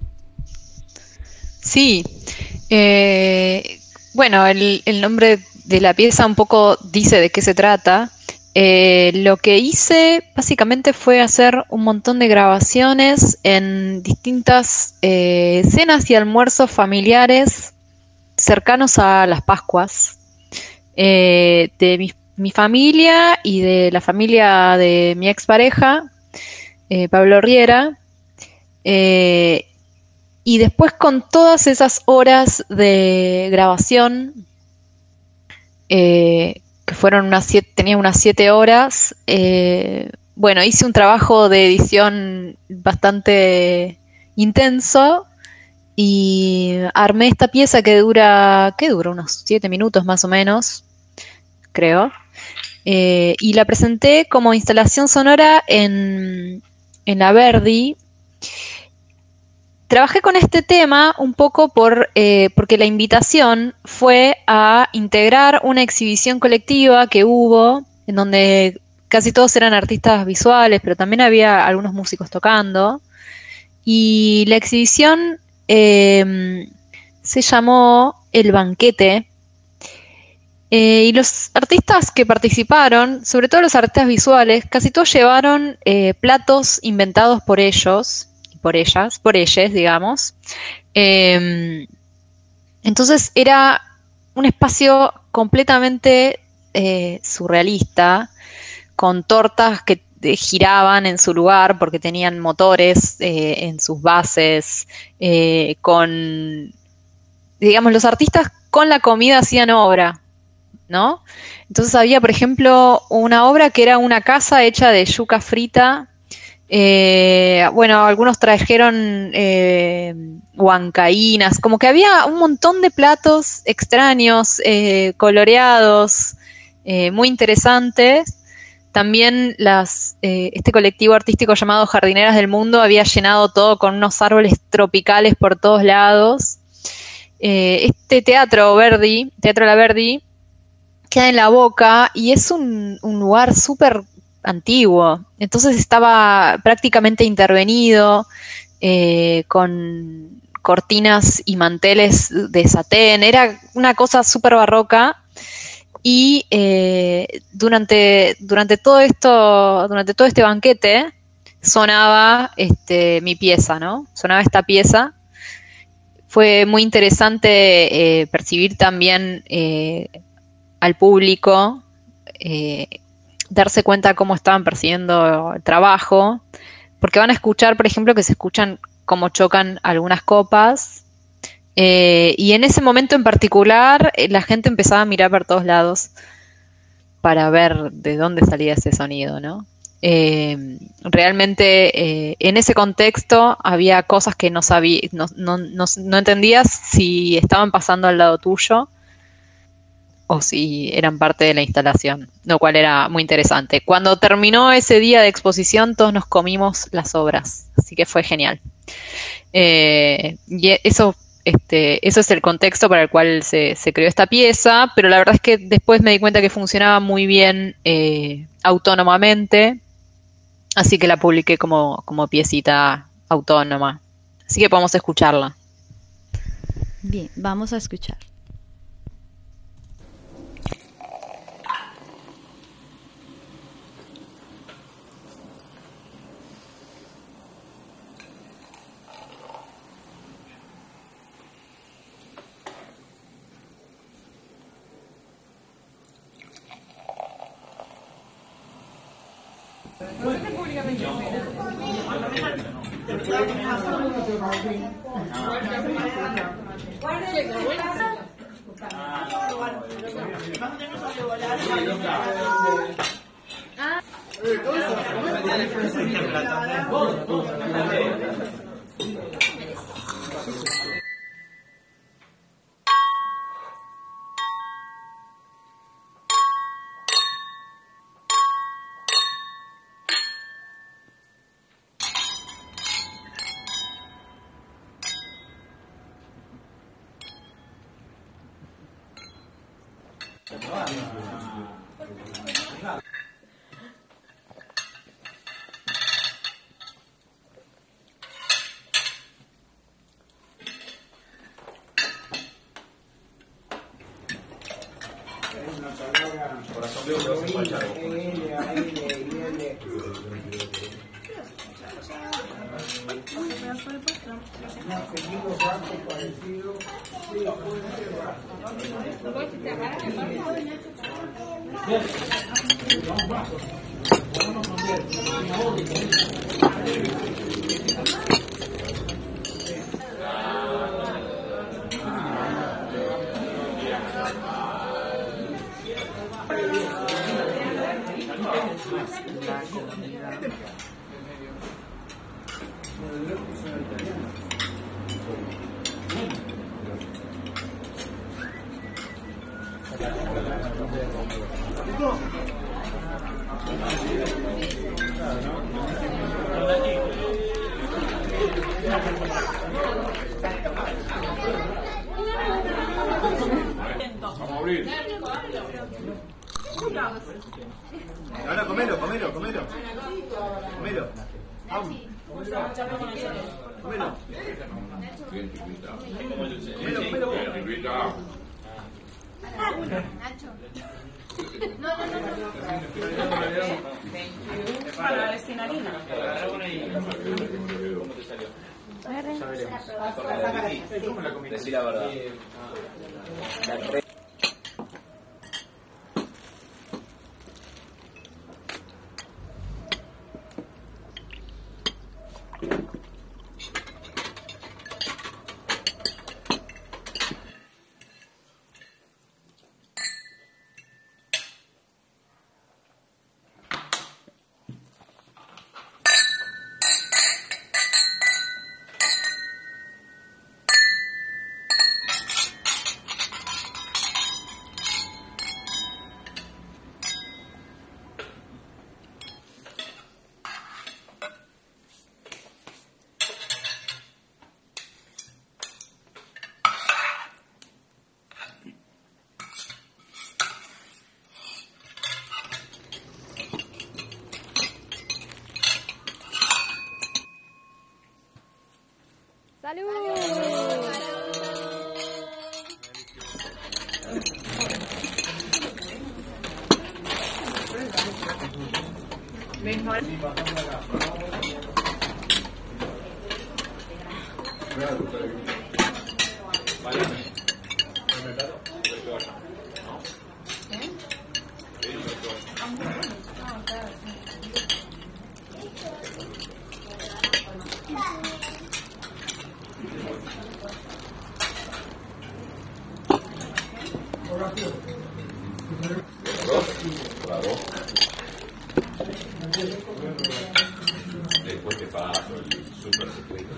Sí, eh, bueno, el, el nombre de la pieza un poco dice de qué se trata. Eh, lo que hice básicamente fue hacer un montón de grabaciones en distintas eh, cenas y almuerzos familiares cercanos a las Pascuas, eh, de mi, mi familia y de la familia de mi expareja, eh, Pablo Riera. Eh, Y después con todas esas horas de grabación, eh, que fueron unas siete, tenía unas siete horas, eh, bueno, hice un trabajo de edición bastante intenso y armé esta pieza que dura, ¿qué dura? Unos siete minutos más o menos, creo. Eh, y la presenté como instalación sonora en, en la Verdi. Trabajé con este tema un poco por, eh, porque la invitación fue a integrar una exhibición colectiva que hubo, en donde casi todos eran artistas visuales, pero también había algunos músicos tocando. Y la exhibición eh, se llamó El Banquete. Eh, y los artistas que participaron, sobre todo los artistas visuales, casi todos llevaron eh, platos inventados por ellos, por ellas, por ellas, digamos. Eh, entonces era un espacio completamente eh, surrealista, con tortas que eh, giraban en su lugar porque tenían motores eh, en sus bases, eh, con, digamos, los artistas con la comida hacían obra, ¿no? Entonces había, por ejemplo, una obra que era una casa hecha de yuca frita. Eh, bueno, algunos trajeron eh, huancaínas, como que había un montón de platos extraños, eh, coloreados, eh, muy interesantes. También las, eh, este colectivo artístico llamado Jardineras del Mundo había llenado todo con unos árboles tropicales por todos lados. Eh, este teatro Verdi, Teatro La Verdi, queda en La Boca y es un, un lugar súper antiguo, entonces estaba prácticamente intervenido, eh, con cortinas y manteles de satén, era una cosa súper barroca. Y eh, durante, durante todo esto, durante todo este banquete sonaba este, mi pieza, ¿no? Sonaba esta pieza. Fue muy interesante eh, percibir también eh, al público, eh, darse cuenta cómo estaban percibiendo el trabajo, porque van a escuchar, por ejemplo, que se escuchan cómo chocan algunas copas, eh, y en ese momento en particular eh, la gente empezaba a mirar por todos lados para ver de dónde salía ese sonido, ¿no? Eh, realmente eh, en ese contexto había cosas que no sabía, no, no, no, no entendías si estaban pasando al lado tuyo o si eran parte de la instalación, lo cual era muy interesante. Cuando terminó ese día de exposición, todos nos comimos las obras, así que fue genial. Eh, y eso, este, eso es el contexto para el cual se, se creó esta pieza, pero la verdad es que después me di cuenta que funcionaba muy bien eh, autónomamente, así que la publiqué como, como piecita autónoma. Así que podemos escucharla. Bien, vamos a escuchar. Ahora comelo, comelo, comelo. Comelo. Comelo. Comelo, comelo. Nacho. No, no, no. Para la escenarina. ¿Cómo la comiste? Decí la verdad. Después te paso el super secreto.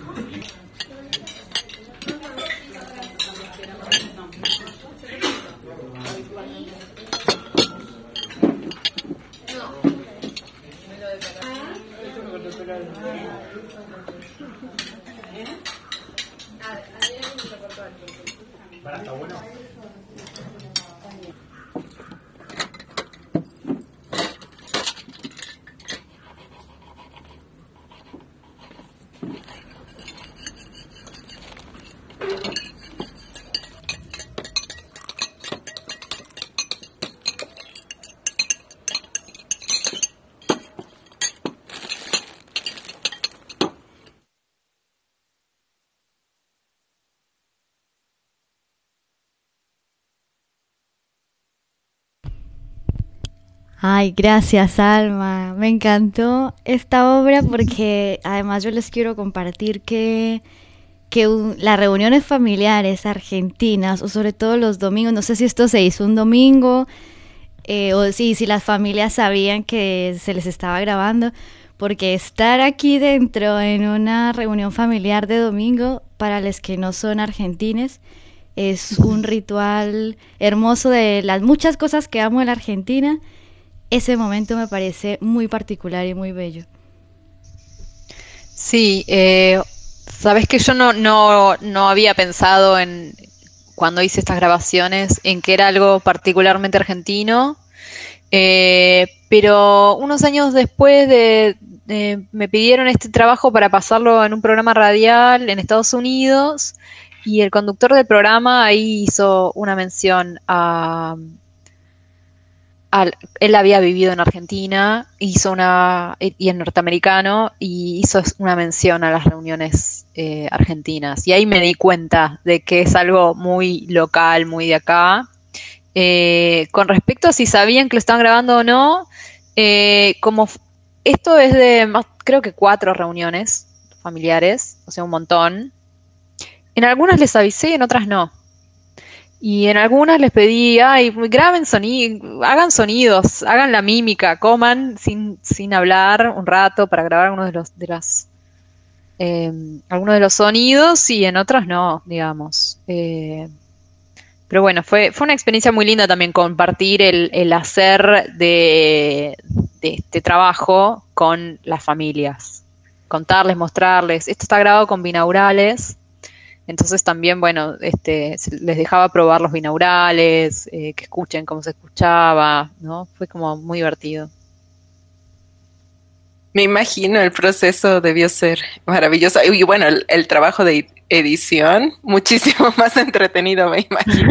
Para, está bueno. Ay, gracias, Alma. Me encantó esta obra porque además yo les quiero compartir que, que un, las reuniones familiares argentinas, o sobre todo los domingos, no sé si esto se hizo un domingo, eh, o si, si las familias sabían que se les estaba grabando, porque estar aquí dentro en una reunión familiar de domingo, para los que no son argentines, es un ritual hermoso de las muchas cosas que amo en la Argentina. Ese momento me parece muy particular y muy bello. Sí, eh, sabes que yo no, no, no había pensado en cuando hice estas grabaciones en que era algo particularmente argentino. Eh, pero unos años después de, de- me pidieron este trabajo para pasarlo en un programa radial en Estados Unidos, y el conductor del programa ahí hizo una mención a, al- él había vivido en Argentina, hizo una, y en norteamericano, y hizo una mención a las reuniones eh, argentinas. Y ahí me di cuenta de que es algo muy local, muy de acá. Eh, con respecto a si sabían que lo estaban grabando o no, eh, como f- esto es de más, creo que cuatro reuniones familiares, o sea, un montón. En algunas les avisé y en otras no. Y en algunas les pedí, ay, graben sonido, hagan sonidos, hagan la mímica, coman sin, sin hablar un rato para grabar algunos de los, de las, eh, algunos de los sonidos, y en otras no, digamos. Eh, pero bueno, fue, fue una experiencia muy linda también compartir el, el hacer de, de este trabajo con las familias. Contarles, mostrarles. Esto está grabado con binaurales. Entonces también, bueno, este, se- les dejaba probar los binaurales, eh, que escuchen cómo se escuchaba, ¿no? Fue como muy divertido. Me imagino el proceso debió ser maravilloso. Y bueno, el, el trabajo de edición, muchísimo más entretenido, me imagino,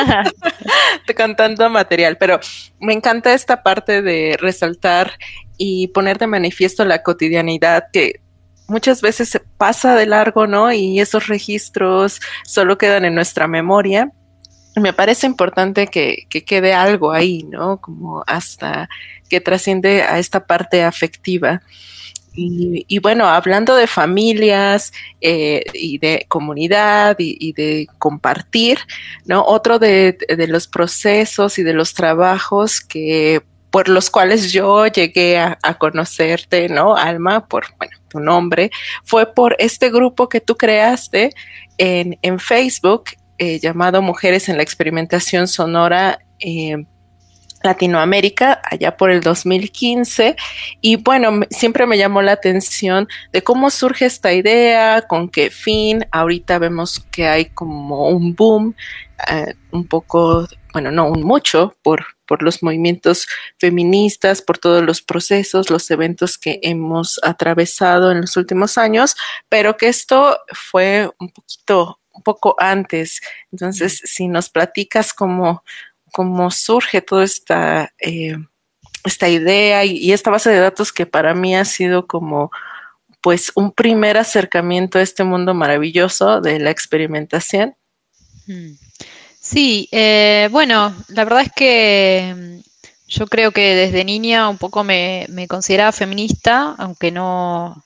con tanto material. Pero me encanta esta parte de resaltar y poner de manifiesto la cotidianidad que muchas veces se pasa de largo, ¿no? Y esos registros solo quedan en nuestra memoria. Me parece importante que, que quede algo ahí, ¿no? Como hasta que trasciende a esta parte afectiva. Y, y bueno, hablando de familias eh, y de comunidad y, y de compartir, ¿no? Otro de, de los procesos y de los trabajos que por los cuales yo llegué a, a conocerte, ¿no, Alma? Por, bueno, tu nombre, fue por este grupo que tú creaste en, en Facebook, eh, llamado Mujeres en la Experimentación Sonora eh, Latinoamérica, allá por el dos mil quince. Y bueno, me- siempre me llamó la atención de cómo surge esta idea, con qué fin. Ahorita vemos que hay como un boom, eh, un poco, bueno, no un mucho, por, por los movimientos feministas, por todos los procesos, los eventos que hemos atravesado en los últimos años, pero que esto fue un poquito, un poco antes. Entonces, si nos platicas cómo cómo surge toda esta, eh, esta idea y, y esta base de datos que para mí ha sido como pues un primer acercamiento a este mundo maravilloso de la experimentación. Mm. Sí, eh, bueno, la verdad es que mm, yo creo que desde niña un poco me, me consideraba feminista, aunque no,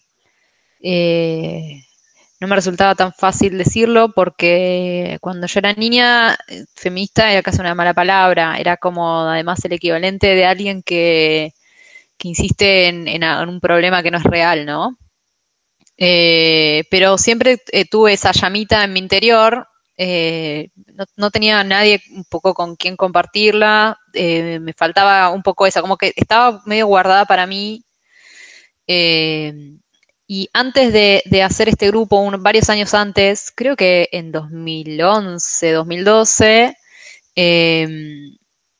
eh, no me resultaba tan fácil decirlo, porque cuando yo era niña, eh, feminista era casi una mala palabra, era como además el equivalente de alguien que, que insiste en, en a- en un problema que no es real, ¿no? Eh, pero siempre eh, tuve esa llamita en mi interior, eh, no, no tenía nadie un poco con quien compartirla, eh, me faltaba un poco esa, como que estaba medio guardada para mí. eh, y antes de, de hacer este grupo, un- varios años antes, creo que en dos mil once, dos mil doce, eh,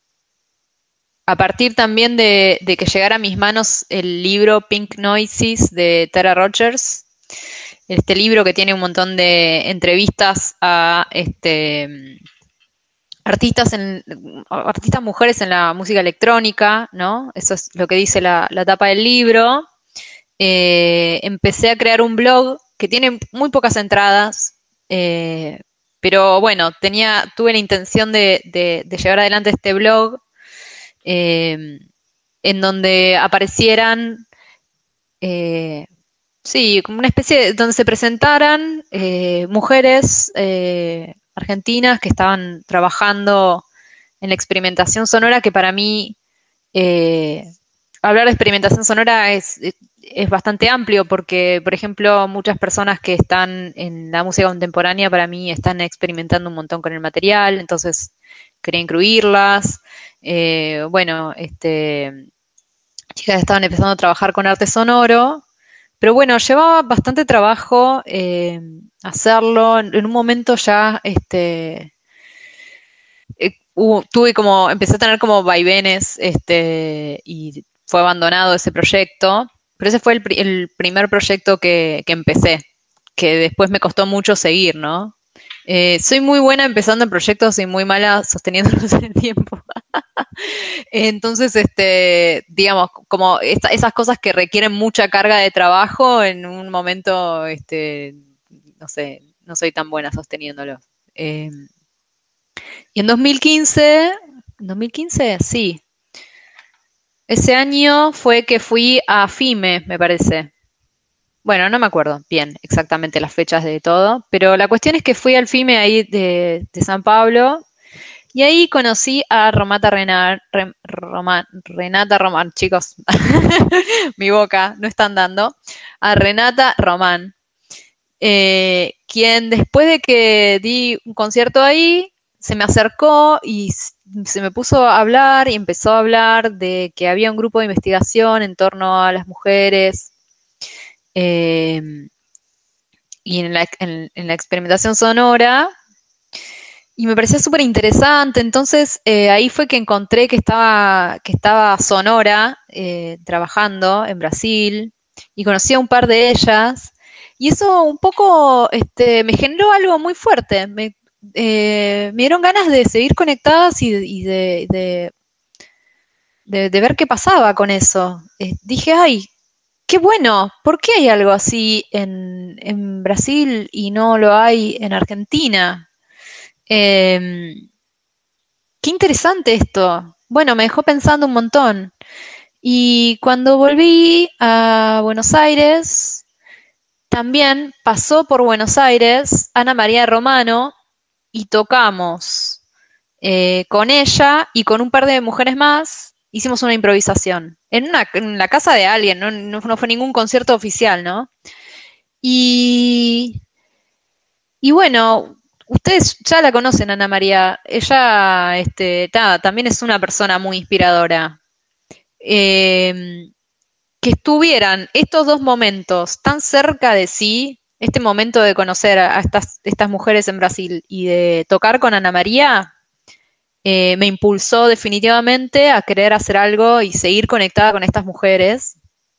a partir también de, de que llegara a mis manos el libro Pink Noises de Tara Rogers, este libro que tiene un montón de entrevistas a este, artistas, en, artistas mujeres en la música electrónica, ¿no? Eso es lo que dice la, la tapa del libro. Eh, empecé a crear un blog que tiene muy pocas entradas, eh, pero bueno, tenía, tuve la intención de, de, de llevar adelante este blog, eh, en donde aparecieran, eh, sí, como una especie de, donde se presentaran eh, mujeres eh, argentinas que estaban trabajando en la experimentación sonora, que para mí eh, hablar de experimentación sonora es, es bastante amplio, porque, por ejemplo, muchas personas que están en la música contemporánea para mí están experimentando un montón con el material, entonces quería incluirlas. Eh, bueno, este, chicas que estaban empezando a trabajar con arte sonoro, pero bueno, llevaba bastante trabajo eh, hacerlo. En, en un momento ya este, eh, hubo- tuve como, empecé a tener como vaivenes, este, y fue abandonado ese proyecto, pero ese fue el, pri- el primer proyecto que, que empecé, que después me costó mucho seguir, ¿no? Eh, soy muy buena empezando en proyectos y muy mala sosteniéndolos en el tiempo. Entonces, este, digamos, como esta- esas cosas que requieren mucha carga de trabajo, en un momento, este, no sé, no soy tan buena sosteniéndolos. Eh, y en dos mil quince, ¿dos mil quince? Sí. Ese año fue que fui a FIME, me parece. Bueno, no me acuerdo bien exactamente las fechas de todo, pero la cuestión es que fui al FIME ahí de, de San Pablo y ahí conocí a Romata Renar, Rem- Roma- Renata Román, chicos, mi boca no está andando, a Renata Román, eh, quien después de que di un concierto ahí, se me acercó y s- se me puso a hablar y empezó a hablar de que había un grupo de investigación en torno a las mujeres, eh, y en la, en- en la experimentación sonora, y me parecía súper interesante. Entonces, eh, ahí fue que encontré que estaba, que estaba Sonora, eh, trabajando en Brasil, y conocí a un par de ellas. Y eso un poco, este, me generó algo muy fuerte. Me, eh, me dieron ganas de seguir conectadas y, de, y de, de- de- de ver qué pasaba con eso. Eh, dije, ay, qué bueno, ¿por qué hay algo así en, en Brasil y no lo hay en Argentina? Em, Qué interesante esto. Bueno, me dejó pensando un montón. Y cuando volví a Buenos Aires, también pasó por Buenos Aires Ana María Romano y tocamos, eh, con ella y con un par de mujeres más. Hicimos una improvisación en, una, en la casa de alguien, no, no- no fue ningún concierto oficial, ¿no? Y, y bueno, ustedes ya la conocen, Ana María. Ella, este, ta, también es una persona muy inspiradora. Eh, que estuvieran estos dos momentos tan cerca de sí, este momento de conocer a, a estas, estas mujeres en Brasil y de tocar con Ana María, eh, me impulsó definitivamente a querer hacer algo y seguir conectada con estas mujeres.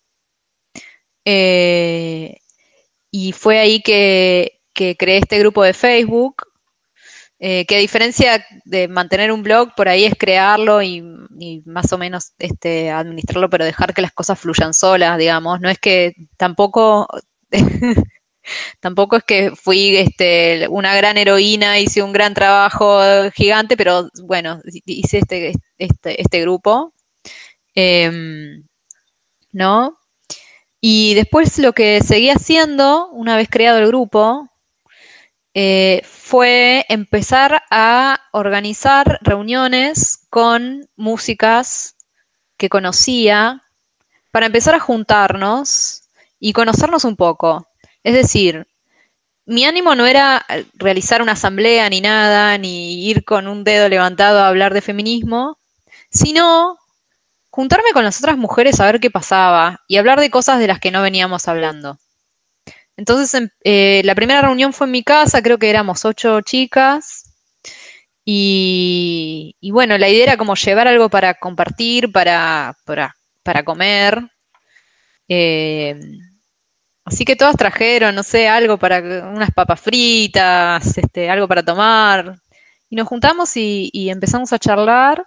Eh, y fue ahí que, que creé este grupo de Facebook, eh, que a diferencia de mantener un blog, por ahí es crearlo y, y más o menos, este, administrarlo, pero dejar que las cosas fluyan solas, digamos. No es que tampoco, tampoco es que fui, este, una gran heroína, hice un gran trabajo gigante, pero bueno, hice este, este, este grupo, em, ¿no? Y después lo que seguí haciendo, una vez creado el grupo, eh, fue empezar a organizar reuniones con músicas que conocía para empezar a juntarnos y conocernos un poco. Es decir, mi ánimo no era realizar una asamblea ni nada, ni ir con un dedo levantado a hablar de feminismo, sino juntarme con las otras mujeres a ver qué pasaba y hablar de cosas de las que no veníamos hablando. Entonces, em- eh, la primera reunión fue en mi casa, creo que éramos ocho chicas, y, y bueno, la idea era como llevar algo para compartir, para, para, para comer. eh, Así que todas trajeron, no sé, algo para, unas papas fritas, este, algo para tomar. Y nos juntamos y, y empezamos a charlar.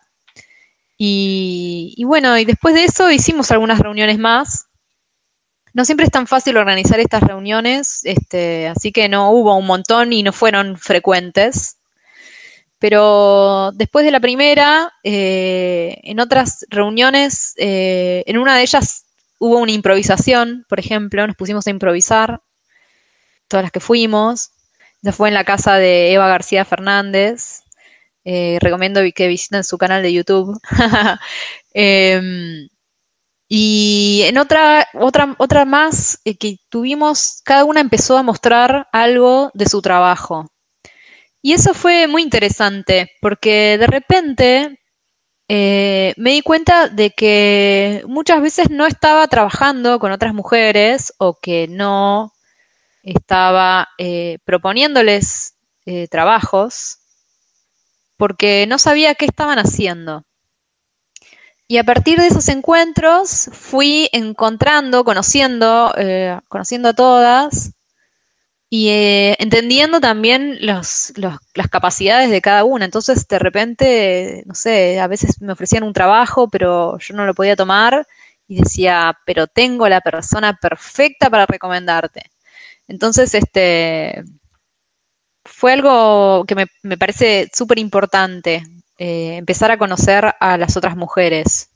Y, y bueno, y después de eso hicimos algunas reuniones más. No siempre es tan fácil organizar estas reuniones, este, así que no hubo un montón y no fueron frecuentes. Pero después de la primera, eh, en otras reuniones, eh, en una de ellas hubo una improvisación, por ejemplo, nos pusimos a improvisar, todas las que fuimos. Esa fue en la casa de Eva García Fernández. Eh, recomiendo que visiten su canal de YouTube. Em, y en otra, otra, otra más, eh, que tuvimos, cada una empezó a mostrar algo de su trabajo. Y eso fue muy interesante, porque de repente, eh, me di cuenta de que muchas veces no estaba trabajando con otras mujeres o que no estaba, eh, proponiéndoles, eh, trabajos, porque no sabía qué estaban haciendo. Y a partir de esos encuentros fui encontrando, conociendo, eh, conociendo a todas y eh, entendiendo también los, los- las capacidades de cada una. Entonces, de repente, no sé, a veces me ofrecían un trabajo, pero yo no lo podía tomar y decía, pero tengo la persona perfecta para recomendarte. Entonces, este, fue algo que me, me parece súper importante, eh, empezar a conocer a las otras mujeres.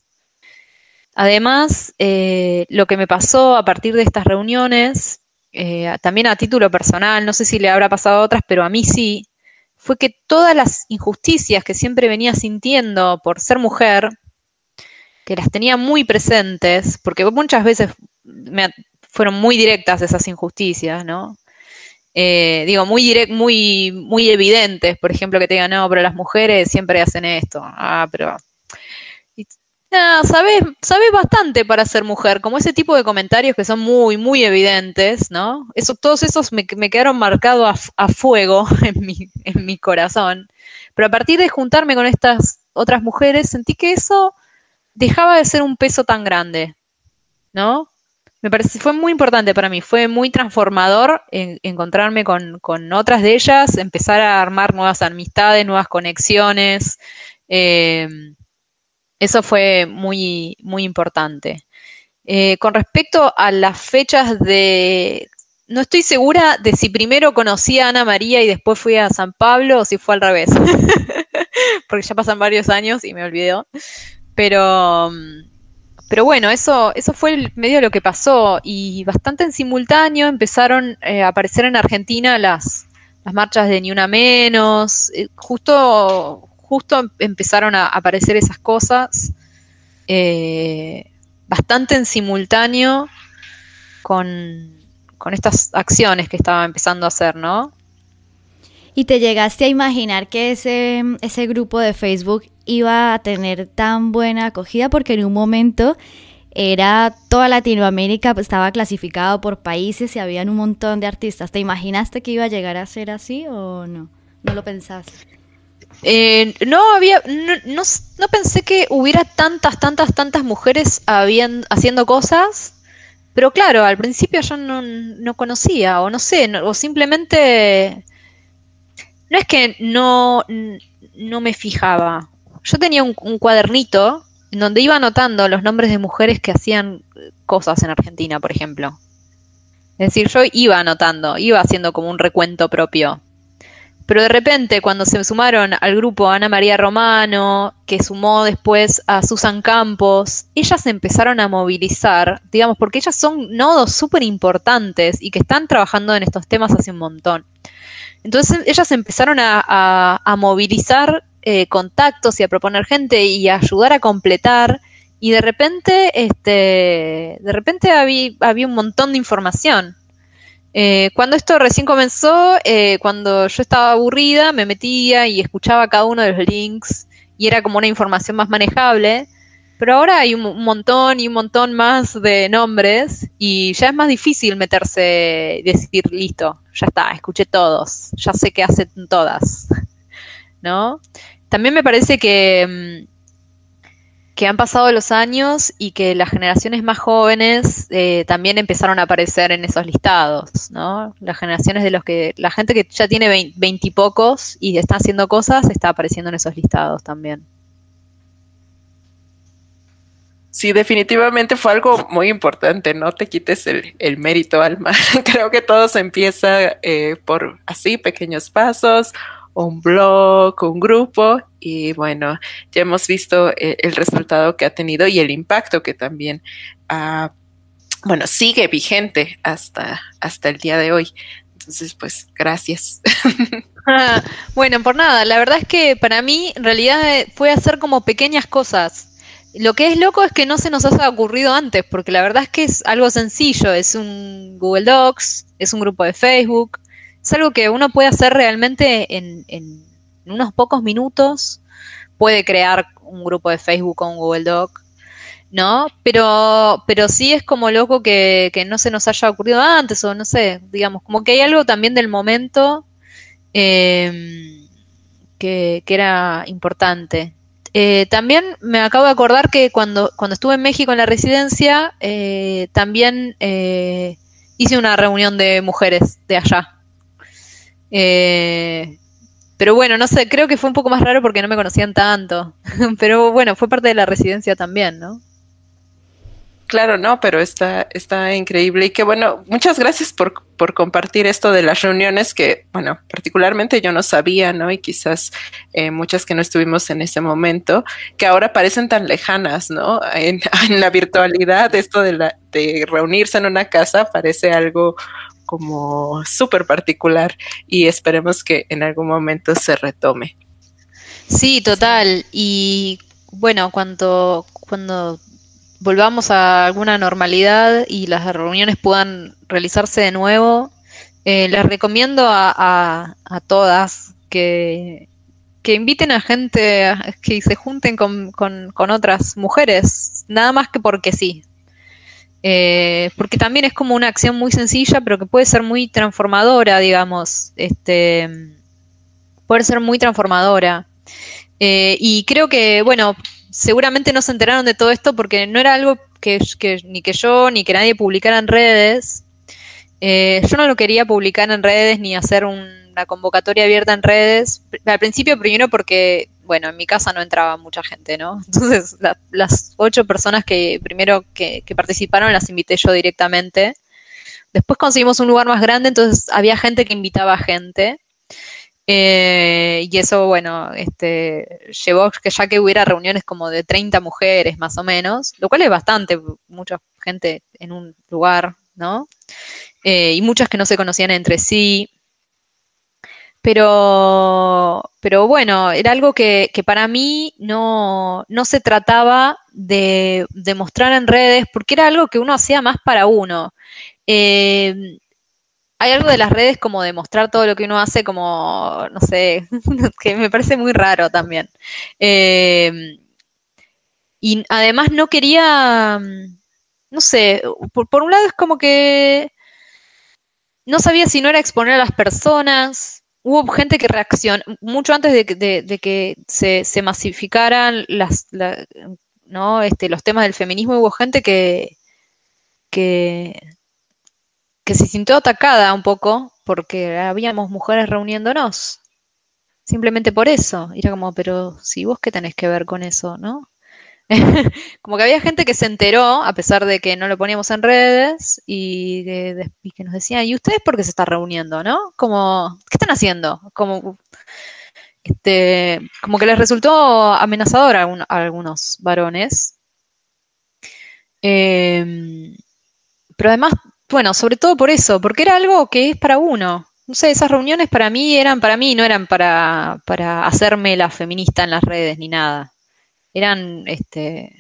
Además, eh, lo que me pasó a partir de estas reuniones, eh, también a título personal, no sé si le habrá pasado a otras, pero a mí sí, fue que todas las injusticias que siempre venía sintiendo por ser mujer, que las tenía muy presentes, porque muchas veces me, fueron muy directas esas injusticias, ¿no? Eh, digo, muy direct, muy, muy evidentes, por ejemplo, que te digan, no, pero las mujeres siempre hacen esto. Ah, pero y, ah, sabes, sabes bastante para ser mujer, como ese tipo de comentarios que son muy, muy evidentes, ¿no? Eso, todos esos me, me quedaron marcados a, f- a fuego en mi, en mi corazón. Pero a partir de juntarme con estas otras mujeres, sentí que eso dejaba de ser un peso tan grande, ¿no? Me parece, fue muy importante para mí, fue muy transformador en- encontrarme con, con otras de ellas, empezar a armar nuevas amistades, nuevas conexiones. eh, Eso fue muy, muy importante. Eh, con respecto a las fechas de... No estoy segura de si primero conocí a Ana María y después fui a San Pablo o si fue al revés, porque ya pasan varios años y me olvidé. Pero, mm, pero bueno, eso, eso fue el medio de lo que pasó y bastante en simultáneo empezaron eh, a aparecer en Argentina las, las marchas de Ni Una Menos, eh, justo, justo empezaron a aparecer esas cosas eh, bastante en simultáneo con, con estas acciones que estaba empezando a hacer, ¿no? ¿Y te llegaste a imaginar que ese, ese grupo de Facebook iba a tener tan buena acogida? Porque en un momento era toda Latinoamérica, pues, estaba clasificado por países y habían un montón de artistas. ¿Te imaginaste que iba a llegar a ser así o no? ¿No lo pensaste? Eh, no había, no, no, no pensé que hubiera tantas, tantas, tantas mujeres habían, haciendo cosas, pero claro, al principio yo no, no conocía, o no sé, no- o simplemente no es que no, no me fijaba. Yo tenía un, un cuadernito en donde iba anotando los nombres de mujeres que hacían cosas en Argentina, por ejemplo. Es decir, yo iba anotando, iba haciendo como un recuento propio. Pero de repente, cuando se sumaron al grupo Ana María Romano, que sumó después a Susan Campos, ellas se empezaron a movilizar, digamos, porque ellas son nodos súper importantes y que están trabajando en estos temas hace un montón. Entonces ellas empezaron a, a, a movilizar eh, contactos y a proponer gente y a ayudar a completar. Y de repente, este, de repente había, había un montón de información. Eh, cuando esto recién comenzó, eh, cuando yo estaba aburrida, me metía y escuchaba cada uno de los links y era como una información más manejable. Pero ahora hay un, un montón y un montón más de nombres y ya es más difícil meterse y decir, listo, ya está, escuché todos, ya sé qué hacen todas, ¿no? También me parece que, mm, que han pasado los años y que las generaciones más jóvenes eh, también empezaron a aparecer en esos listados, ¿no? Las generaciones de los que, la gente que ya tiene veinte y pocos y está haciendo cosas, está apareciendo en esos listados también. Sí, definitivamente fue algo muy importante, no te quites el, el mérito, Alma. Creo que todo se empieza eh, por así, pequeños pasos, un blog, un grupo, y bueno, ya hemos visto eh, el resultado que ha tenido y el impacto que también, uh, bueno, sigue vigente hasta, hasta el día de hoy. Entonces, pues, gracias. Ah, bueno, por nada, la verdad es que para mí en realidad eh, fue hacer como pequeñas cosas. Lo que es loco es que no se nos haya ocurrido antes, porque la verdad es que es algo sencillo, es un Google Docs, es un grupo de Facebook, es algo que uno puede hacer realmente en, en unos pocos minutos, puede crear un grupo de Facebook o un Google Doc, ¿no? Pero, pero sí es como loco que, que no se nos haya ocurrido antes, o no sé, digamos, como que hay algo también del momento. Eh, que, que era importante. Eh, también me acabo de acordar que cuando, cuando estuve en México en la residencia, eh, también eh, hice una reunión de mujeres de allá. Eh, pero bueno, no sé, creo que fue un poco más raro porque no me conocían tanto. Pero bueno, fue parte de la residencia también, ¿no? Claro, no, pero está, está increíble. Y que bueno, muchas gracias por, por compartir esto de las reuniones que, bueno, particularmente yo no sabía, ¿no? Y quizás eh, muchas que no estuvimos en ese momento, que ahora parecen tan lejanas, ¿no? En, en la virtualidad, esto de, la, de reunirse en una casa parece algo como súper particular y esperemos que en algún momento se retome. Sí, total. Y bueno, cuando, cuando volvamos a alguna normalidad y las reuniones puedan realizarse de nuevo, eh, les recomiendo a, a, a todas que, que inviten a gente a que se junten con, con, con otras mujeres, nada más que porque sí. Eh, porque también es como una acción muy sencilla, pero que puede ser muy transformadora, digamos. Este, puede ser muy transformadora. Eh, y creo que, bueno, seguramente no se enteraron de todo esto porque no era algo que, que ni que yo ni que nadie publicara en redes. Eh, yo no lo quería publicar en redes ni hacer una convocatoria abierta en redes. Al principio, primero porque, bueno, en mi casa no entraba mucha gente, ¿no? Entonces, la, las ocho personas que primero que, que participaron las invité yo directamente. Después conseguimos un lugar más grande, entonces había gente que invitaba a gente. Eh, y eso, bueno, este, llevó que ya que hubiera reuniones como de treinta mujeres más o menos, lo cual es bastante, mucha gente en un lugar, ¿no? Eh, y muchas que no se conocían entre sí. Pero, pero bueno, era algo que, que para mí no, no se trataba de, de mostrar en redes, porque era algo que uno hacía más para uno. Eh, Hay algo de las redes como de mostrar todo lo que uno hace como, no sé, que me parece muy raro también. Eh, y además no quería, no sé, por, por un lado es como que no sabía si no era exponer a las personas. Hubo gente que reaccionó, mucho antes de, que- de- de que se, se masificaran las, la- ¿no? Este, los temas del feminismo, hubo gente que, que, que se sintió atacada un poco porque habíamos mujeres reuniéndonos. Simplemente por eso. Y era como, pero si vos qué tenés que ver con eso, ¿no? Como que había gente que se enteró, a pesar de que no lo poníamos en redes, y, que de- y que nos decían, ¿y ustedes por qué se están reuniendo, no? Como, ¿qué están haciendo? Como, este, como que les resultó amenazador a, algún- a algunos varones. Eh, pero además, bueno, sobre todo por eso, porque era algo que es para uno. No sé, esas reuniones para mí eran para mí, no eran para, para hacerme la feminista en las redes ni nada. Eran, este,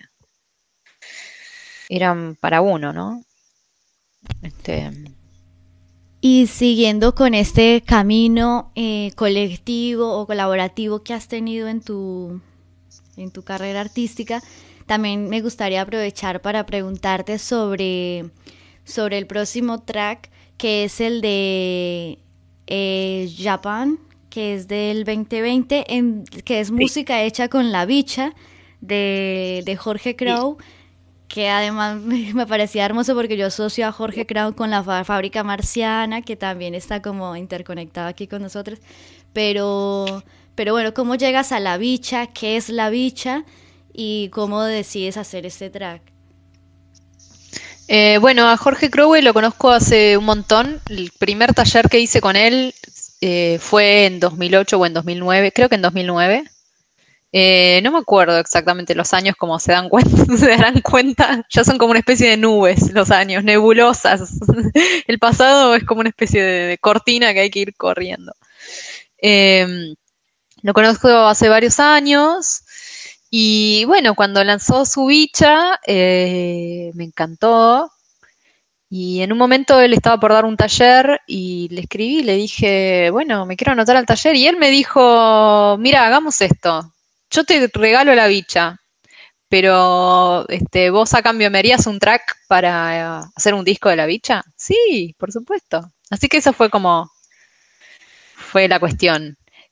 eran para uno, ¿no? Este, Y siguiendo con este camino eh, colectivo o colaborativo que has tenido en tu, en tu carrera artística, también me gustaría aprovechar para preguntarte sobre, sobre el próximo track, que es el de eh, Japan, que es del veinte veinte, en, que es música hecha con La Bicha de, de Jorge Crow, que además me, me parecía hermoso porque yo asocio a Jorge Crow con la fa- fábrica marciana, que también está como interconectada aquí con nosotros, pero, pero bueno, ¿cómo llegas a La Bicha? ¿Qué es La Bicha? ¿Y cómo decides hacer este track? eh, bueno, a Jorge Crowell lo conozco hace un montón. El primer taller que hice con él eh, fue en dos mil ocho o en dos mil nueve, creo que en dos mil nueve. Eh, no me acuerdo exactamente los años, como se dan cuenta, se darán cuenta, ya son como una especie de nubes los años, nebulosas. El pasado es como una especie de, de cortina que hay que ir corriendo. Eh, lo conozco hace varios años y bueno, cuando lanzó su bicha eh, me encantó y en un momento él estaba por dar un taller y le escribí, le dije, bueno, me quiero anotar al taller y él me dijo, mira, hagamos esto, yo te regalo la bicha, pero este, vos a cambio me harías un track para eh, hacer un disco de la bicha. Sí, por supuesto. Así que eso fue como, fue la cuestión.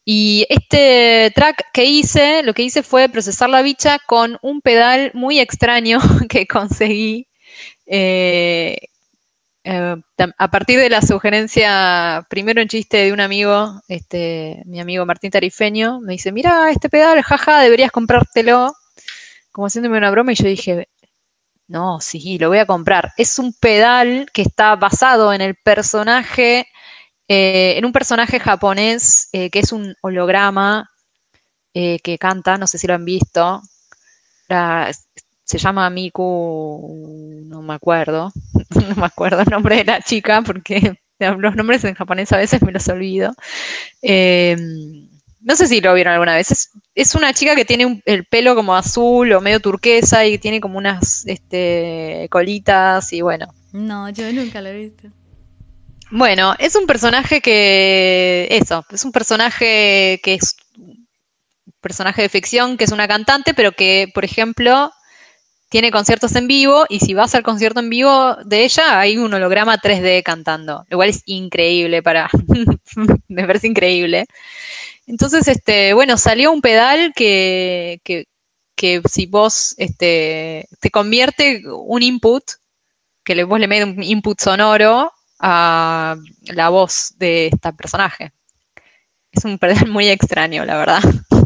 Y este track que hice, lo que hice fue procesar la bicha con un pedal muy extraño que conseguí eh, eh, a partir de la sugerencia, primero en chiste de un amigo, este, mi amigo Martín Tarifeño, me dice, mira este pedal, jaja, deberías comprártelo, como haciéndome una broma, y yo dije, no, sí, lo voy a comprar. Es un pedal que está basado en el personaje, eh, en un personaje japonés eh, que es un holograma eh, que canta, no sé si lo han visto. La- se llama Miku, no me acuerdo, no me acuerdo el nombre de la chica porque los nombres en japonés a veces me los olvido. Eh, no sé si lo vieron alguna vez. Es, es una chica que tiene un- el pelo como azul o medio turquesa y tiene como unas este, colitas y bueno. No, yo nunca lo he visto. Bueno, es un personaje que, eso, es un personaje que es un personaje de ficción, que es una cantante, pero que, por ejemplo, tiene conciertos en vivo y si vas al concierto en vivo de ella, hay un holograma tres D cantando, lo cual es increíble para, me parece increíble. Entonces, este, bueno, salió un pedal que, que, que si vos, este, te convierte un input, que le, vos le metes un input sonoro a la voz de este personaje. Es un pedal muy extraño, la verdad.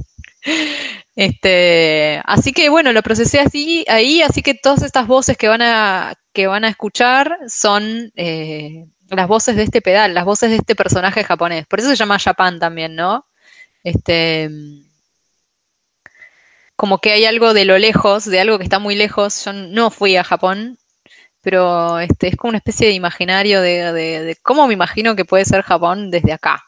Este, así que bueno, lo procesé así, ahí, así que todas estas voces que van a, que van a escuchar son eh, las voces de este pedal, las voces de este personaje japonés. Por eso se llama Japan también, ¿no? Este, como que hay algo de lo lejos, de algo que está muy lejos. Yo no fui a Japón, pero este, es como una especie de imaginario de, de, de cómo me imagino que puede ser Japón desde acá.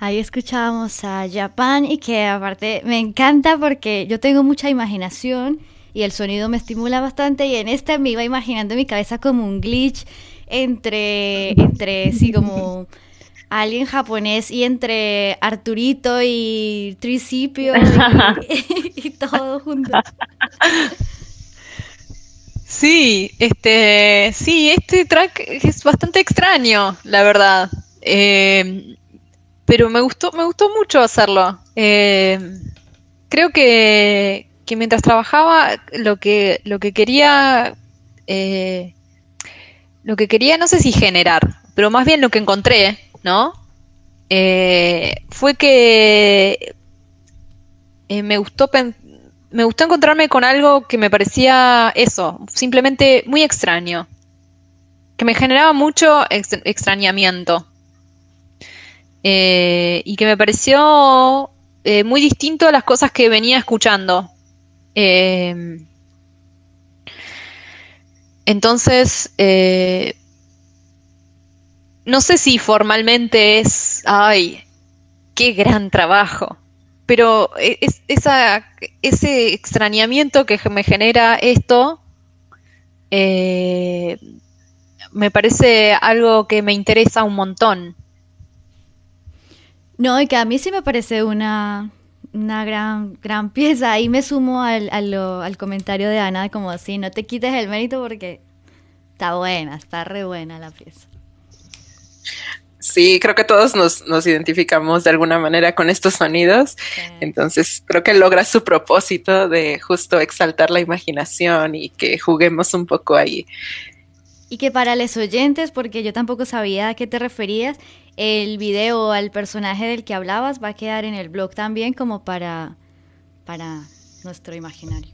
Ahí escuchábamos a Japan y que aparte me encanta porque yo tengo mucha imaginación y el sonido me estimula bastante y en este me iba imaginando en mi cabeza como un glitch entre, entre sí, como alguien japonés y entre Arturito y Tricipio y, y todo junto. Sí, este, sí, este track es bastante extraño, la verdad. Eh, pero me gustó, me gustó mucho hacerlo. Eh, creo que, que mientras trabajaba, lo que, lo que quería, eh, lo que quería, no sé si generar, pero más bien lo que encontré, ¿no? Eh, fue que eh, me gustó pen- me gustó encontrarme con algo que me parecía eso, simplemente muy extraño, que me generaba mucho ex- extrañamiento. Eh, y que me pareció eh, muy distinto a las cosas que venía escuchando. Eh, entonces, eh, no sé si formalmente es, ay, qué gran trabajo, pero e- es, esa, ese extrañamiento que me genera esto, eh, me parece algo que me interesa un montón. No, y que a mí sí me parece una, una gran, gran pieza. Ahí me sumo al, a lo- al comentario de Ana, como así, no te quites el mérito porque está buena, está re buena la pieza. Sí, creo que todos nos, nos identificamos de alguna manera con estos sonidos. Sí. Entonces, creo que logra su propósito de justo exaltar la imaginación y que juguemos un poco ahí. Y que para los oyentes, porque yo tampoco sabía a qué te referías, el video al personaje del que hablabas va a quedar en el blog también como para, para nuestro imaginario.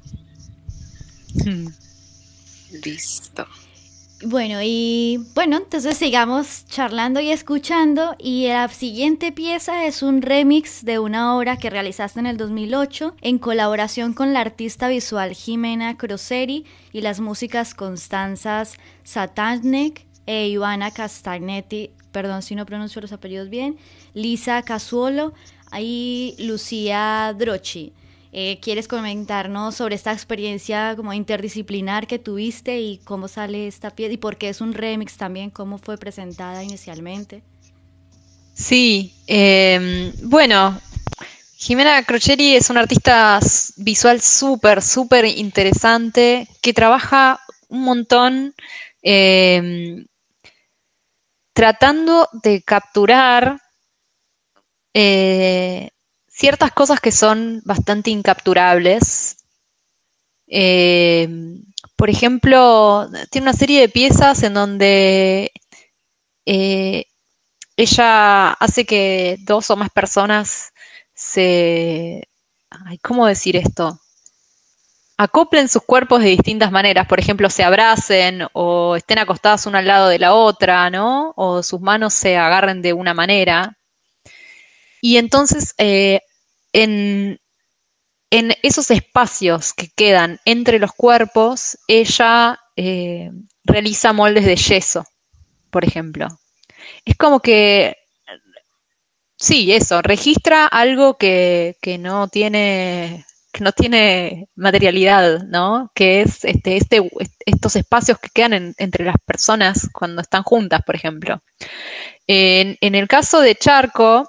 Listo. Bueno, y bueno, entonces sigamos charlando y escuchando. Y la siguiente pieza es un remix de una obra que realizaste en el dos mil ocho en colaboración con la artista visual Jimena Croseri y las músicas Constanzas Satanek e Ivana Castagnetti, perdón si no pronuncio los apellidos bien, Lisa Casuolo y Lucía Drochi. Eh, ¿Quieres comentarnos sobre esta experiencia como interdisciplinar que tuviste y cómo sale esta pieza y por qué es un remix también, cómo fue presentada inicialmente? Sí, eh, bueno, Jimena Croceri es una artista s- visual súper, súper interesante que trabaja un montón eh, tratando de capturar eh, ciertas cosas que son bastante incapturables. Eh, por ejemplo, tiene una serie de piezas en donde eh, ella hace que dos o más personas se... Ay, ¿cómo decir esto? Acoplen sus cuerpos de distintas maneras, por ejemplo, se abracen o estén acostadas una al lado de la otra, ¿no? O sus manos se agarren de una manera. Y entonces, eh, en, en esos espacios que quedan entre los cuerpos, ella eh, realiza moldes de yeso, por ejemplo. Es como que sí, eso, registra algo que, que no tiene, que no tiene materialidad, ¿no? Que es este, este, estos espacios que quedan en- entre las personas cuando están juntas, por ejemplo. En, en el caso de Charco,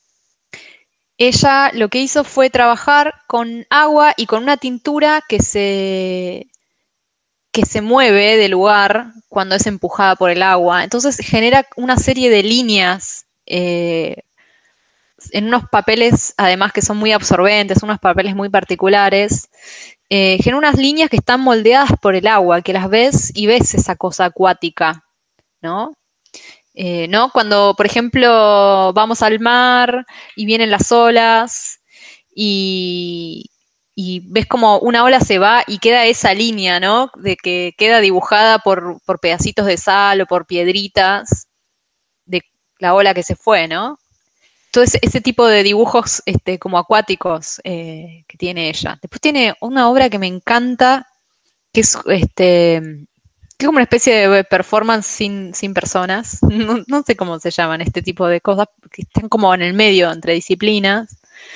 ella lo que hizo fue trabajar con agua y con una tintura que se, que se mueve del lugar cuando es empujada por el agua. Entonces genera una serie de líneas eh, en unos papeles, además que son muy absorbentes, unos papeles muy particulares, eh, genera unas líneas que están moldeadas por el agua, que las ves y ves esa cosa acuática, ¿no? Eh, ¿no? Cuando, por ejemplo, vamos al mar y vienen las olas y, y ves como una ola se va y queda esa línea, ¿no? De que queda dibujada por, por pedacitos de sal o por piedritas de la ola que se fue, ¿no? Todo ese, ese tipo de dibujos este, como acuáticos eh, que tiene ella. Después tiene una obra que me encanta, que es este, que es como una especie de performance sin, sin personas. No, no sé cómo se llaman este tipo de cosas, que están como en el medio entre disciplinas.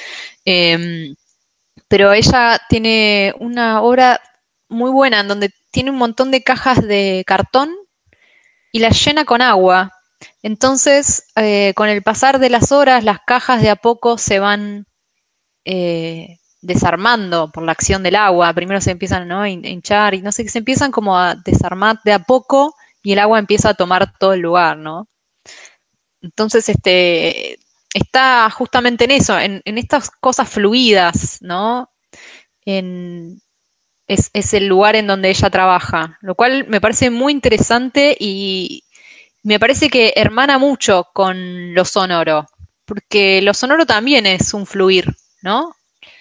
Eh, pero ella tiene una obra muy buena en donde tiene un montón de cajas de cartón y las llena con agua. Entonces, eh, con el pasar de las horas, las cajas de a poco se van eh, desarmando por la acción del agua. Primero se empiezan, ¿no?, a hinchar y no sé, se empiezan como a desarmar de a poco y el agua empieza a tomar todo el lugar, ¿no? Entonces, este, está justamente en eso, en, en estas cosas fluidas, ¿no? En, es, es el lugar en donde ella trabaja, lo cual me parece muy interesante y me parece que hermana mucho con lo sonoro, porque lo sonoro también es un fluir, ¿no?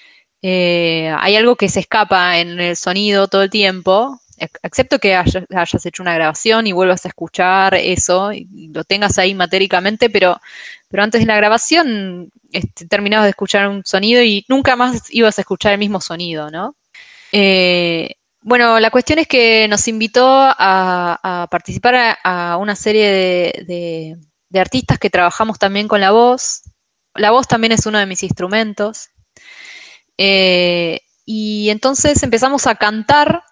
Eh, hay algo que se escapa en el sonido todo el tiempo, excepto que hayas, hayas hecho una grabación y vuelvas a escuchar eso y lo tengas ahí matéricamente, pero, pero antes de la grabación este, terminabas de escuchar un sonido y nunca más ibas a escuchar el mismo sonido, ¿no? Eh, bueno, la cuestión es que nos invitó a, a participar a, a una serie de, de, de artistas que trabajamos también con la voz. La voz también es uno de mis instrumentos. Eh, y entonces empezamos a cantar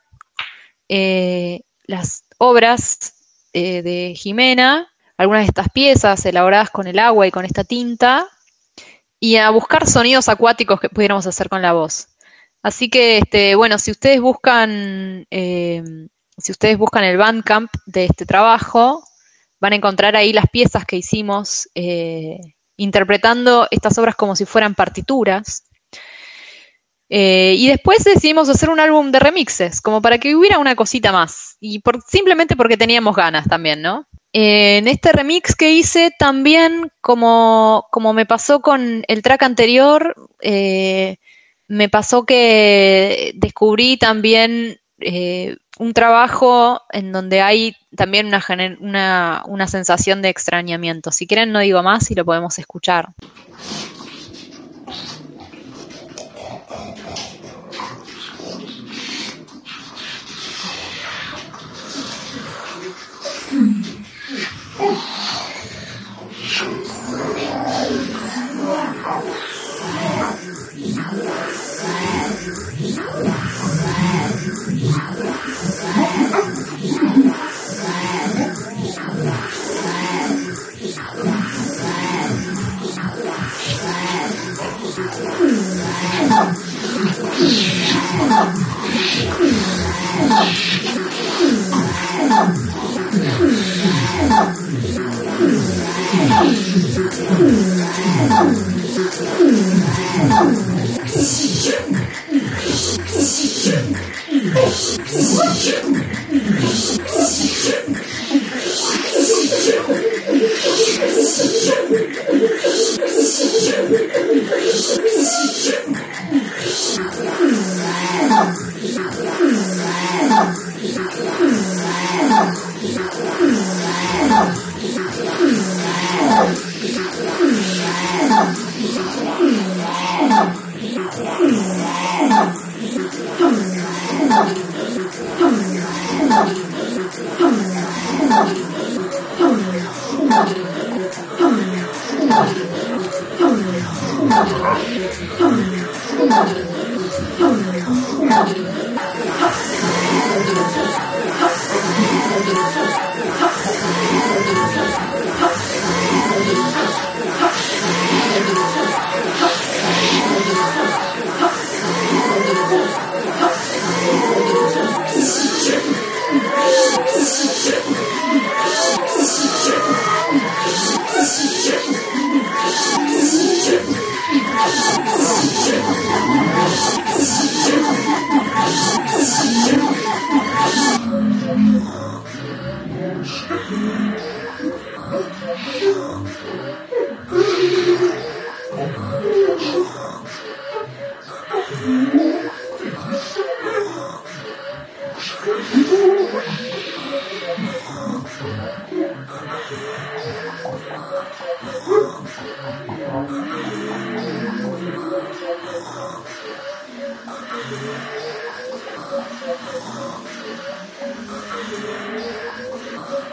eh, las obras eh, de Jimena, algunas de estas piezas elaboradas con el agua y con esta tinta, y a buscar sonidos acuáticos que pudiéramos hacer con la voz. Así que, este, bueno, si ustedes buscan, eh, si ustedes buscan el Bandcamp de este trabajo, van a encontrar ahí las piezas que hicimos eh, interpretando estas obras como si fueran partituras. Eh, y después decidimos hacer un álbum de remixes, como para que hubiera una cosita más. Y por, simplemente porque teníamos ganas también, ¿no? Eh, en este remix que hice también, como, como me pasó con el track anterior, eh, me pasó que descubrí también eh, un trabajo en donde hay también una, una, una sensación de extrañamiento. Si quieren no digo más y lo podemos escuchar.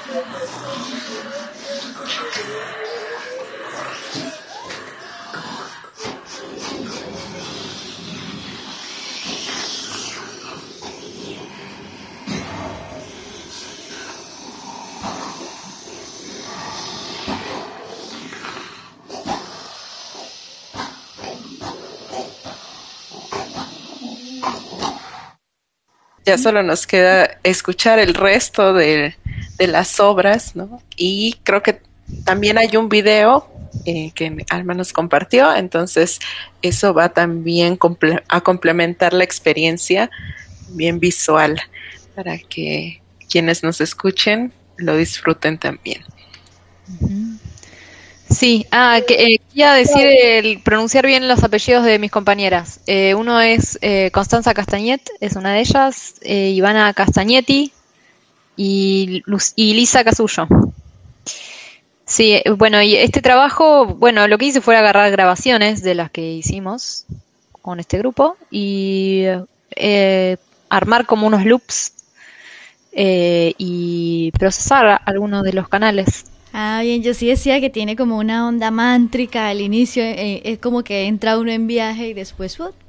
Ya solo nos queda escuchar el resto de, de las obras, ¿no? Y creo que también hay un video eh, que Alma nos compartió, entonces eso va también comple- a complementar la experiencia bien visual para que quienes nos escuchen lo disfruten también. Sí, ah, que, eh, quería decir el, pronunciar bien los apellidos de mis compañeras. Eh, uno es eh, Constanza Castagnet, es una de ellas, eh, Ivana Castagnetti y, Luz- y Lisa Casullo. Sí, eh, bueno, y este trabajo, bueno, lo que hice fue agarrar grabaciones de las que hicimos con este grupo y eh, armar como unos loops eh, y procesar algunos de los canales. Ah, bien, yo sí decía que tiene como una onda mántrica al inicio, eh, es como que entra uno en viaje y después... ¡uh!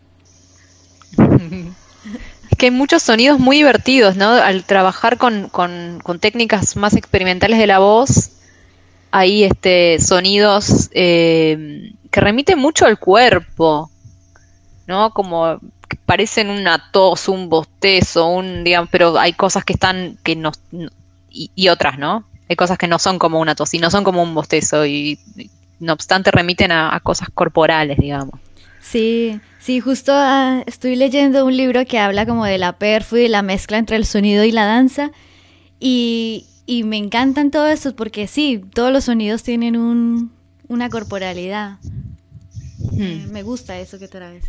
Es que hay muchos sonidos muy divertidos, ¿no? Al trabajar con, con, con técnicas más experimentales de la voz, hay este, sonidos eh, que remiten mucho al cuerpo, ¿no? Como que parecen una tos, un bostezo, un, digamos, pero hay cosas que están, que no, no- y, y otras, ¿no? Hay cosas que no son como una tos y no son como un bostezo y, y no obstante remiten a, a cosas corporales, digamos. Sí, sí, justo ah, estoy leyendo un libro que habla como de la perfo y de la mezcla entre el sonido y la danza y, y me encantan todo esto porque sí, todos los sonidos tienen un, una corporalidad. Eh, Hmm. me gusta eso que traes.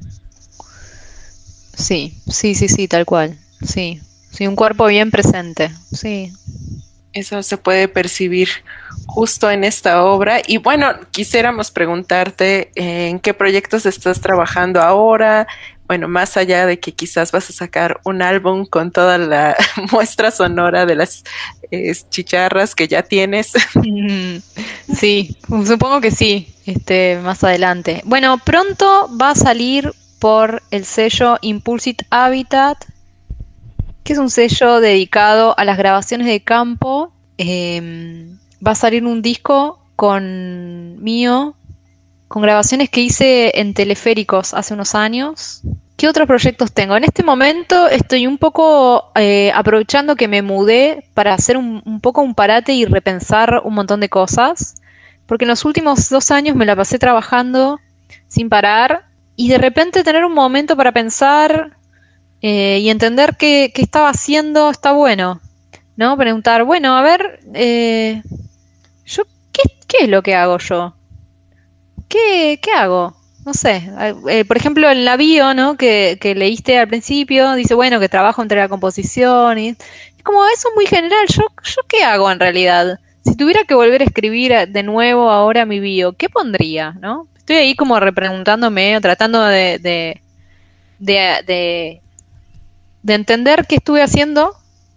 Sí, sí, sí, sí, tal cual. Sí, sí, un cuerpo bien presente. Sí. Eso se puede percibir justo en esta obra. Y bueno, quisiéramos preguntarte eh, en qué proyectos estás trabajando ahora. Bueno, más allá de que quizás vas a sacar un álbum con toda la muestra sonora de las eh, chicharras que ya tienes. Mm, sí, supongo que sí, este, más adelante. Bueno, pronto va a salir por el sello Impulsit Habitat, que es un sello dedicado a las grabaciones de campo. Eh, va a salir un disco con mío, con grabaciones que hice en teleféricos hace unos años. ¿Qué otros proyectos tengo? En este momento estoy un poco eh, aprovechando que me mudé para hacer un, un poco un parate y repensar un montón de cosas, porque en los últimos dos años me la pasé trabajando sin parar y de repente tener un momento para pensar eh, y entender qué, qué estaba haciendo está bueno, ¿no? Preguntar, bueno, a ver, eh, yo, ¿qué, qué es lo que hago yo? ¿Qué, qué hago? No sé. Eh, por ejemplo, en la bio, ¿no? Que, que leíste al principio, dice, bueno, que trabajo entre la composición y... Es como eso es muy general. ¿Yo, yo qué hago en realidad? Si tuviera que volver a escribir a- de nuevo ahora mi bio, ¿qué pondría, no? Estoy ahí como repreguntándome, o tratando de, de, de, de, de entender qué estuve haciendo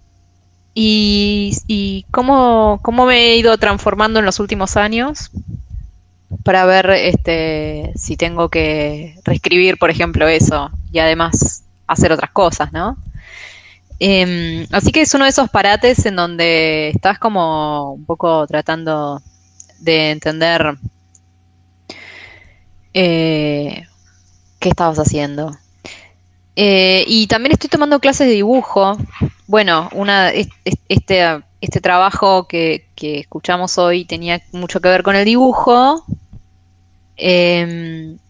y, y cómo, cómo me he ido transformando en los últimos años para ver este si tengo que reescribir, por ejemplo, eso y además hacer otras cosas, ¿no? Em, así que es uno de esos parates en donde estás como un poco tratando de entender eh, qué estabas haciendo. Eh, y también estoy tomando clases de dibujo. Bueno, una, es- es- este, este trabajo que, que escuchamos hoy tenía mucho que ver con el dibujo. Em,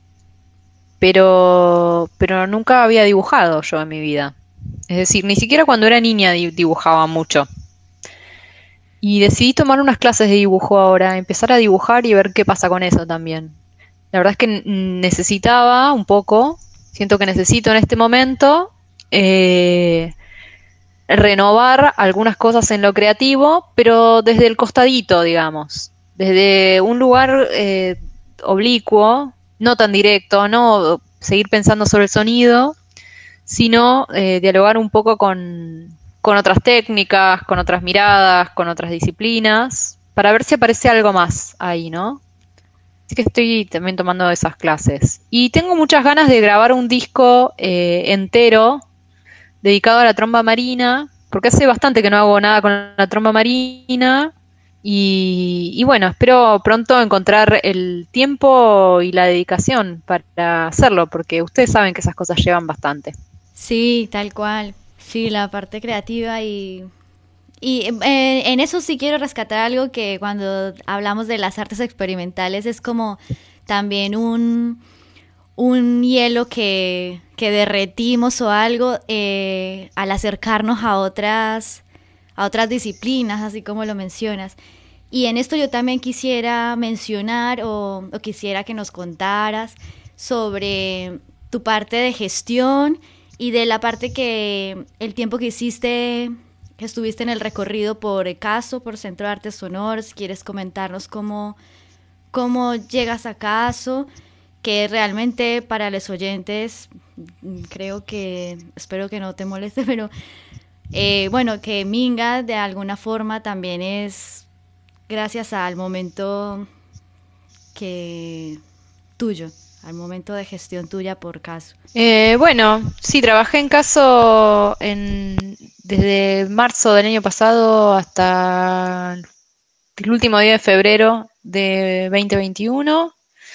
pero, pero nunca había dibujado yo en mi vida. Es decir, ni siquiera cuando era niña di- dibujaba mucho. Y decidí tomar unas clases de dibujo ahora, empezar a dibujar y ver qué pasa con eso también. La verdad es que n- necesitaba un poco, siento que necesito en este momento eh, renovar algunas cosas en lo creativo, pero desde el costadito, digamos, desde un lugar eh, oblicuo, no tan directo, no seguir pensando sobre el sonido, sino eh, dialogar un poco con, con otras técnicas, con otras miradas, con otras disciplinas, para ver si aparece algo más ahí, ¿no? Así que estoy también tomando esas clases. Y tengo muchas ganas de grabar un disco eh, entero dedicado a la tromba marina, porque hace bastante que no hago nada con la tromba marina. Y, y bueno, espero pronto encontrar el tiempo y la dedicación para hacerlo, porque ustedes saben que esas cosas llevan bastante. Sí, tal cual. Sí, la parte creativa y... Y eh, en eso sí quiero rescatar algo que cuando hablamos de las artes experimentales es como también un, un hielo que, que derretimos o algo eh, al acercarnos a otras, a otras disciplinas, así como lo mencionas. Y en esto yo también quisiera mencionar o, o quisiera que nos contaras sobre tu parte de gestión y de la parte que el tiempo que hiciste, que estuviste en el recorrido por CASO, por Centro de Artes Sonoras. ¿Quieres comentarnos cómo, cómo llegas a CASO? Que realmente para los oyentes, creo que, espero que no te moleste, pero eh, bueno, que Minga de alguna forma también es gracias al momento que tuyo, al momento de gestión tuya por CASO. Eh, bueno, sí, trabajé en CASO en, desde marzo del año pasado hasta el último día de febrero de veinte veintiuno.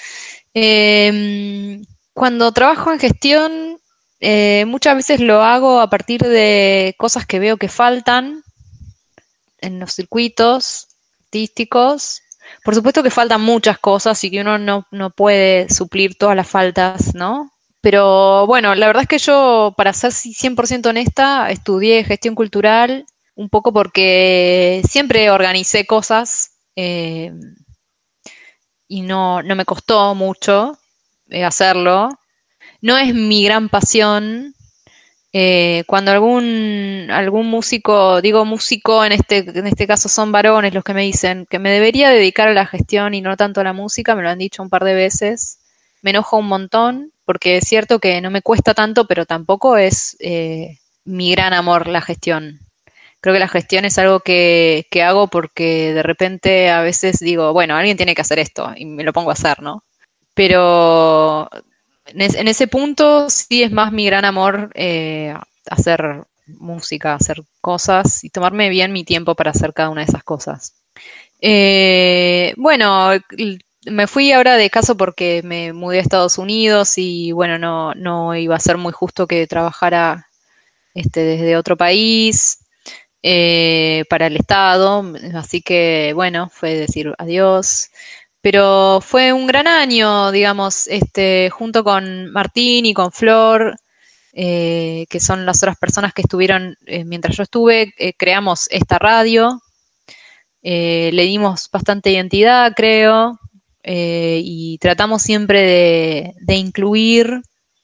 Eh, cuando trabajo en gestión, eh, muchas veces lo hago a partir de cosas que veo que faltan en los circuitos artísticos. Por supuesto que faltan muchas cosas y que uno no, no puede suplir todas las faltas, ¿no? Pero bueno, la verdad es que yo, para ser cien por ciento honesta, estudié gestión cultural un poco porque siempre organicé cosas eh, y no, no me costó mucho eh, hacerlo. No es mi gran pasión. Eh, cuando algún, algún músico, digo músico, en este, en este caso son varones los que me dicen que me debería dedicar a la gestión y no tanto a la música, me lo han dicho un par de veces. Me enojo un montón, porque es cierto que no me cuesta tanto, pero tampoco es eh, mi gran amor la gestión. Creo que la gestión es algo que, que hago porque de repente a veces digo, bueno, alguien tiene que hacer esto y me lo pongo a hacer, ¿no? Pero en, es, en ese punto sí es más mi gran amor eh, hacer música, hacer cosas y tomarme bien mi tiempo para hacer cada una de esas cosas. Eh, bueno, me fui ahora de caso porque me mudé a Estados Unidos y bueno, no, no iba a ser muy justo que trabajara este, desde otro país eh, para el Estado, así que bueno, fue decir adiós. Pero fue un gran año, digamos, este, junto con Martín y con Flor, eh, que son las otras personas que estuvieron eh, mientras yo estuve, eh, creamos esta radio, eh, le dimos bastante identidad, creo, eh, y tratamos siempre de, de incluir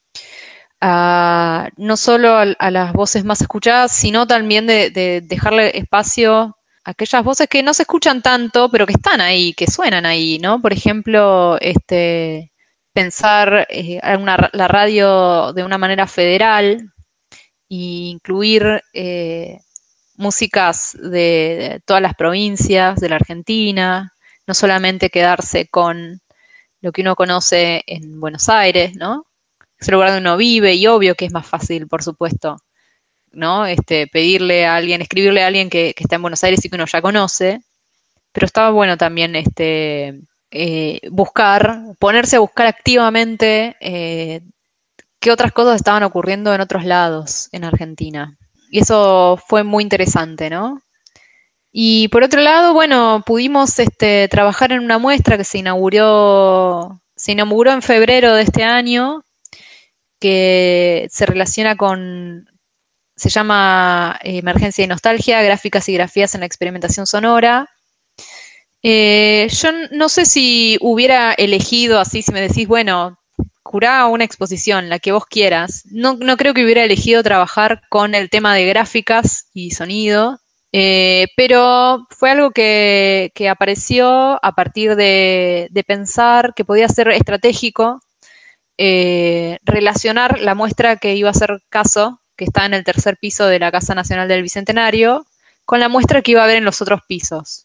a, no solo a, a las voces más escuchadas, sino también de, de dejarle espacio aquellas voces que no se escuchan tanto, pero que están ahí, que suenan ahí, ¿no? Por ejemplo, este, pensar eh, una, la radio de una manera federal e incluir eh, músicas de, de todas las provincias de la Argentina, no solamente quedarse con lo que uno conoce en Buenos Aires, ¿no? Es el lugar donde uno vive y obvio que es más fácil, por supuesto, ¿no? Este, pedirle a alguien, escribirle a alguien que, que está en Buenos Aires y que uno ya conoce, pero estaba bueno también este, eh, buscar, ponerse a buscar activamente eh, qué otras cosas estaban ocurriendo en otros lados en Argentina. Y eso fue muy interesante, ¿no? Y por otro lado, bueno, pudimos este, trabajar en una muestra que se inauguró, se inauguró en febrero de este año, que se relaciona con, se llama Emergencia y Nostalgia, Gráficas y Grafías en la Experimentación Sonora. Eh, yo no sé si hubiera elegido así, si me decís, bueno, curá una exposición, la que vos quieras. No, no creo que hubiera elegido trabajar con el tema de gráficas y sonido, eh, pero fue algo que, que apareció a partir de, de pensar que podía ser estratégico eh, relacionar la muestra que iba a hacer CASO, que está en el tercer piso de la Casa Nacional del Bicentenario, con la muestra que iba a haber en los otros pisos.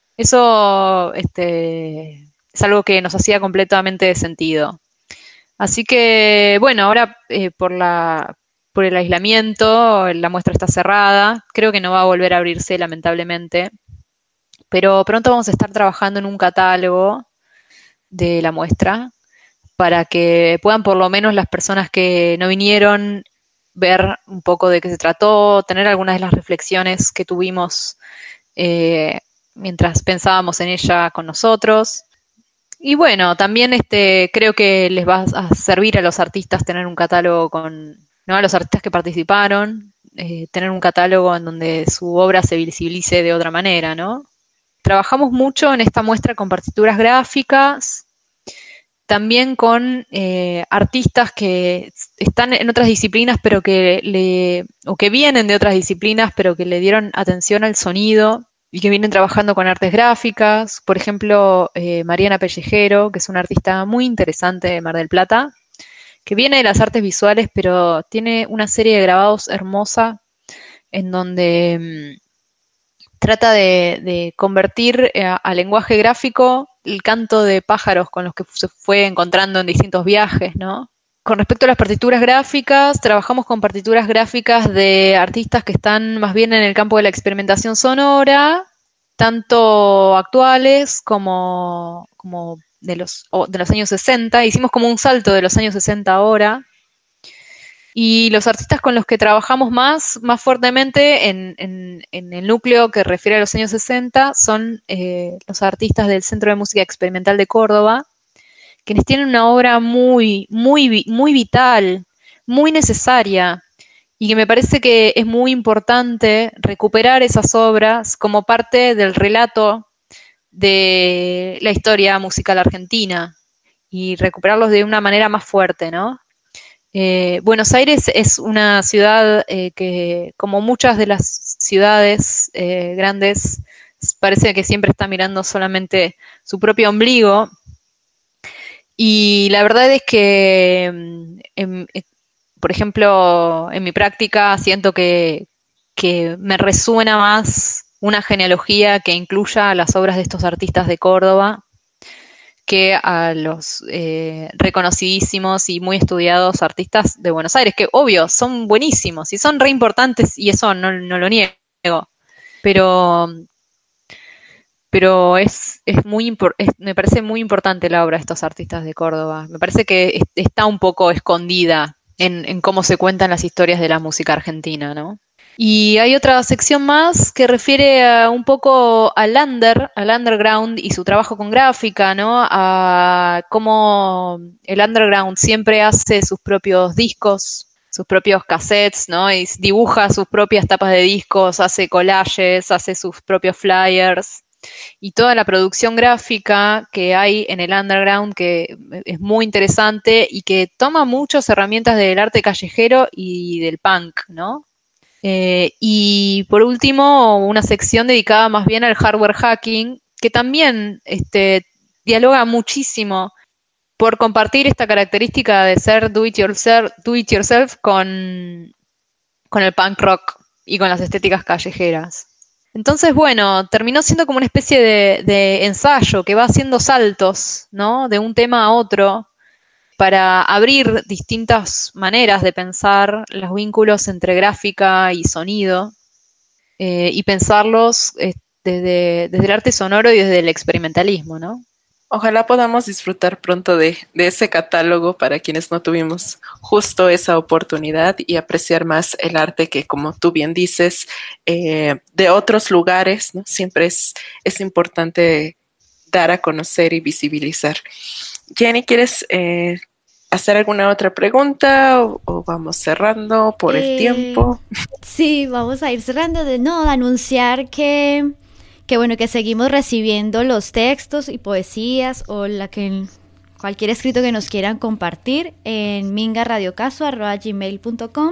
Eso este, es algo que nos hacía completamente sentido. Así que, bueno, ahora eh, por la, por el aislamiento, la muestra está cerrada. Creo que no va a volver a abrirse, lamentablemente. Pero pronto vamos a estar trabajando en un catálogo de la muestra para que puedan por lo menos las personas que no vinieron ver un poco de qué se trató, tener algunas de las reflexiones que tuvimos eh, mientras pensábamos en ella con nosotros. Y bueno, también este, creo que les va a servir a los artistas tener un catálogo con, ¿no? A los artistas que participaron, eh, tener un catálogo en donde su obra se visibilice de otra manera, ¿no? Trabajamos mucho en esta muestra con partituras gráficas, también con eh, artistas que están en otras disciplinas, pero que le, o que vienen de otras disciplinas, pero que le dieron atención al sonido y que vienen trabajando con artes gráficas. Por ejemplo, eh, Mariana Pellejero, que es una artista muy interesante de Mar del Plata, que viene de las artes visuales, pero tiene una serie de grabados hermosa en donde mmm, trata de, de convertir a, a lenguaje gráfico el canto de pájaros con los que se fue encontrando en distintos viajes, ¿no? Con respecto a las partituras gráficas, trabajamos con partituras gráficas de artistas que están más bien en el campo de la experimentación sonora, tanto actuales como, como de los, de los años sesenta. Hicimos como un salto de los años sesenta ahora. Y los artistas con los que trabajamos más, más fuertemente en, en, en el núcleo que refiere a los años sesenta son eh, los artistas del Centro de Música Experimental de Córdoba, quienes tienen una obra muy, muy, muy vital, muy necesaria, y que me parece que es muy importante recuperar esas obras como parte del relato de la historia musical argentina y recuperarlos de una manera más fuerte, ¿no? Eh, Buenos Aires es una ciudad eh, que, como muchas de las ciudades eh, grandes, parece que siempre está mirando solamente su propio ombligo. Y la verdad es que, en, en, por ejemplo, en mi práctica siento que, que me resuena más una genealogía que incluya las obras de estos artistas de Córdoba que a los eh, reconocidísimos y muy estudiados artistas de Buenos Aires, que obvio, son buenísimos y son re importantes y eso no, no lo niego, pero, pero es, es muy es, me parece muy importante la obra de estos artistas de Córdoba. Me parece que está un poco escondida en, en cómo se cuentan las historias de la música argentina, ¿no? Y hay otra sección más que refiere a un poco al under, al underground y su trabajo con gráfica, ¿no? A cómo el underground siempre hace sus propios discos, sus propios cassettes, ¿no? Y dibuja sus propias tapas de discos, hace collages, hace sus propios flyers. Y toda la producción gráfica que hay en el underground, que es muy interesante y que toma muchas herramientas del arte callejero y del punk, ¿no? Eh, y por último, una sección dedicada más bien al hardware hacking, que también este, dialoga muchísimo por compartir esta característica de ser do it yourself, do it yourself con, con el punk rock y con las estéticas callejeras. Entonces, bueno, terminó siendo como una especie de, de ensayo que va haciendo saltos, ¿no? De un tema a otro, para abrir distintas maneras de pensar los vínculos entre gráfica y sonido eh, y pensarlos eh, desde, desde el arte sonoro y desde el experimentalismo, ¿no? Ojalá podamos disfrutar pronto de, de ese catálogo para quienes no tuvimos justo esa oportunidad y apreciar más el arte que, como tú bien dices, eh, de otros lugares, ¿no? Siempre es, es importante dar a conocer y visibilizar. Jenny, ¿quieres eh, hacer alguna otra pregunta o, o vamos cerrando por el Eh, tiempo? Sí, vamos a ir cerrando. De no, de anunciar que, que bueno, que seguimos recibiendo los textos y poesías o la que cualquier escrito que nos quieran compartir en mingaradiocaso arroba gmail punto com.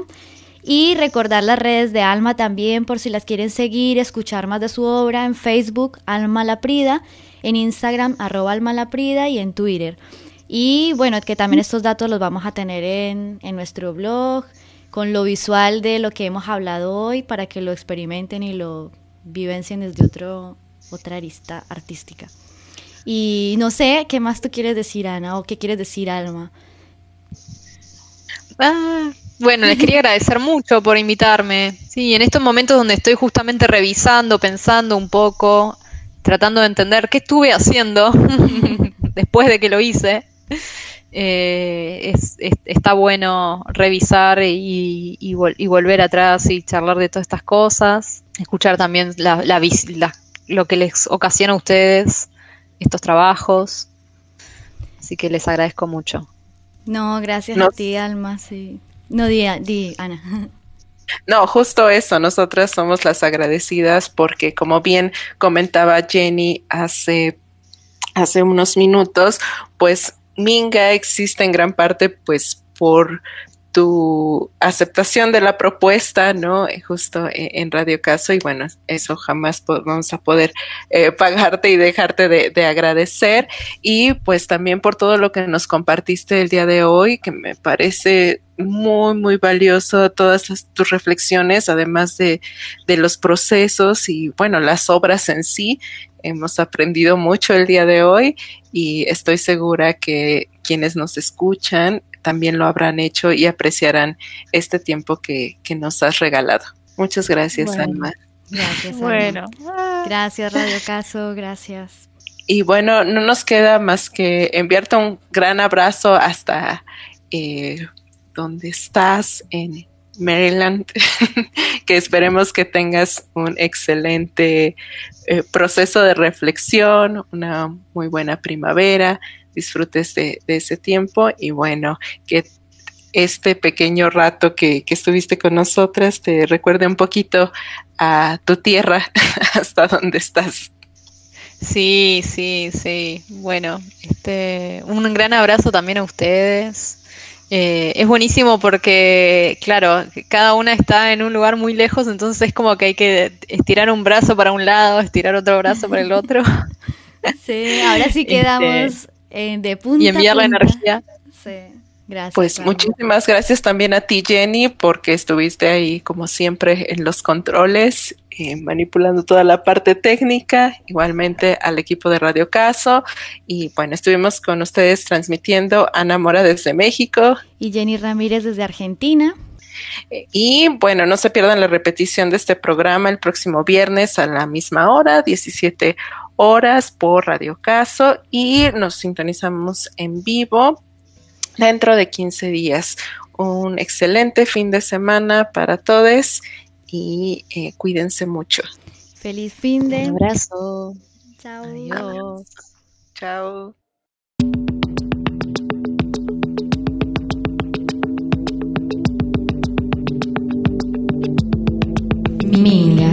Y recordar las redes de Alma también, por si las quieren seguir, escuchar más de su obra, en Facebook, Alma Laprida, en Instagram, arroba Alma Laprida, y en Twitter. Y bueno, que también estos datos los vamos a tener en, en nuestro blog, con lo visual de lo que hemos hablado hoy para que lo experimenten y lo vivencien desde otro, otra arista artística. Y no sé, ¿qué más tú quieres decir, Ana? ¿O qué quieres decir, Alma? Ah, bueno, les quería agradecer mucho por invitarme. Sí, en estos momentos donde estoy justamente revisando, pensando un poco, tratando de entender qué estuve haciendo después de que lo hice, eh, es, es, está bueno revisar y, y, vol- y volver atrás y charlar de todas estas cosas, escuchar también la, la, vis- la, lo que les ocasiona a ustedes estos trabajos. Así que les agradezco mucho. No, gracias No. a ti, Alma, sí. No, di, di Ana. No, justo eso, nosotras somos las agradecidas porque como bien comentaba Jenny hace, hace unos minutos, pues Minga existe en gran parte pues por tu aceptación de la propuesta, ¿no? Justo en Radio Caso, y bueno, eso jamás po- vamos a poder eh, pagarte y dejarte de, de agradecer, y pues también por todo lo que nos compartiste el día de hoy, que me parece muy, muy valioso, todas las, tus reflexiones, además de, de los procesos y bueno, las obras en sí. Hemos aprendido mucho el día de hoy y estoy segura que quienes nos escuchan también lo habrán hecho y apreciarán este tiempo que, que nos has regalado. Muchas gracias, Bueno. Alma. Gracias, Alma. Bueno. Gracias, Radio Caso, gracias. Y bueno, no nos queda más que enviarte un gran abrazo hasta eh, donde estás, en Maryland, que esperemos que tengas un excelente eh, proceso de reflexión, una muy buena primavera, disfrutes de, de ese tiempo y bueno, que este pequeño rato que, que estuviste con nosotras te recuerde un poquito a tu tierra, hasta donde estás. Sí, sí, sí. Bueno, este, un gran abrazo también a ustedes. Eh, es buenísimo porque, claro, cada una está en un lugar muy lejos, entonces es como que hay que estirar un brazo para un lado, estirar otro brazo para el otro. Sí, ahora sí quedamos eh, de punta Y enviar a la punta. energía. Sí, gracias. Pues Alma. muchísimas gracias también a ti, Jenny, porque estuviste ahí como siempre en los controles, eh, manipulando toda la parte técnica, igualmente al equipo de Radio Caso, y bueno, estuvimos con ustedes transmitiendo Ana Mora desde México. Y Jenny Ramírez desde Argentina. Y bueno, no se pierdan la repetición de este programa el próximo viernes a la misma hora, diecisiete horas por Radio Caso, y nos sintonizamos en vivo dentro de quince días. Un excelente fin de semana para todos y eh, cuídense mucho. Feliz fin de. Un abrazo. Chao. Adiós. Chao. Minga.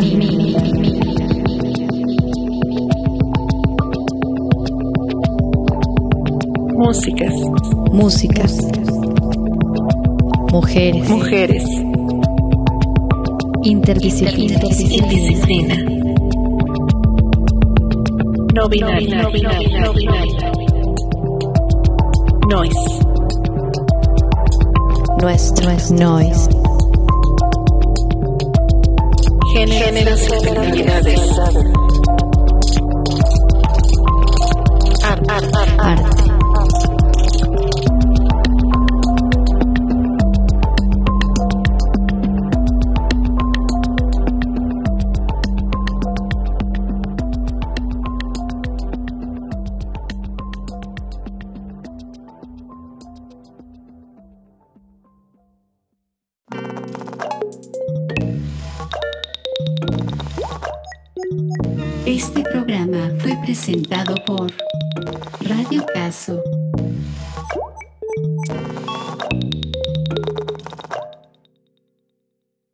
Músicas, Músicas. Mujeres. mujeres, Interdisciplina. indisciplina, no binaria, no binaria, no binaria, noise, Nuestro es noise. géneros y personalidades, arte, arte, Arte. Este programa fue presentado por Radio Caso.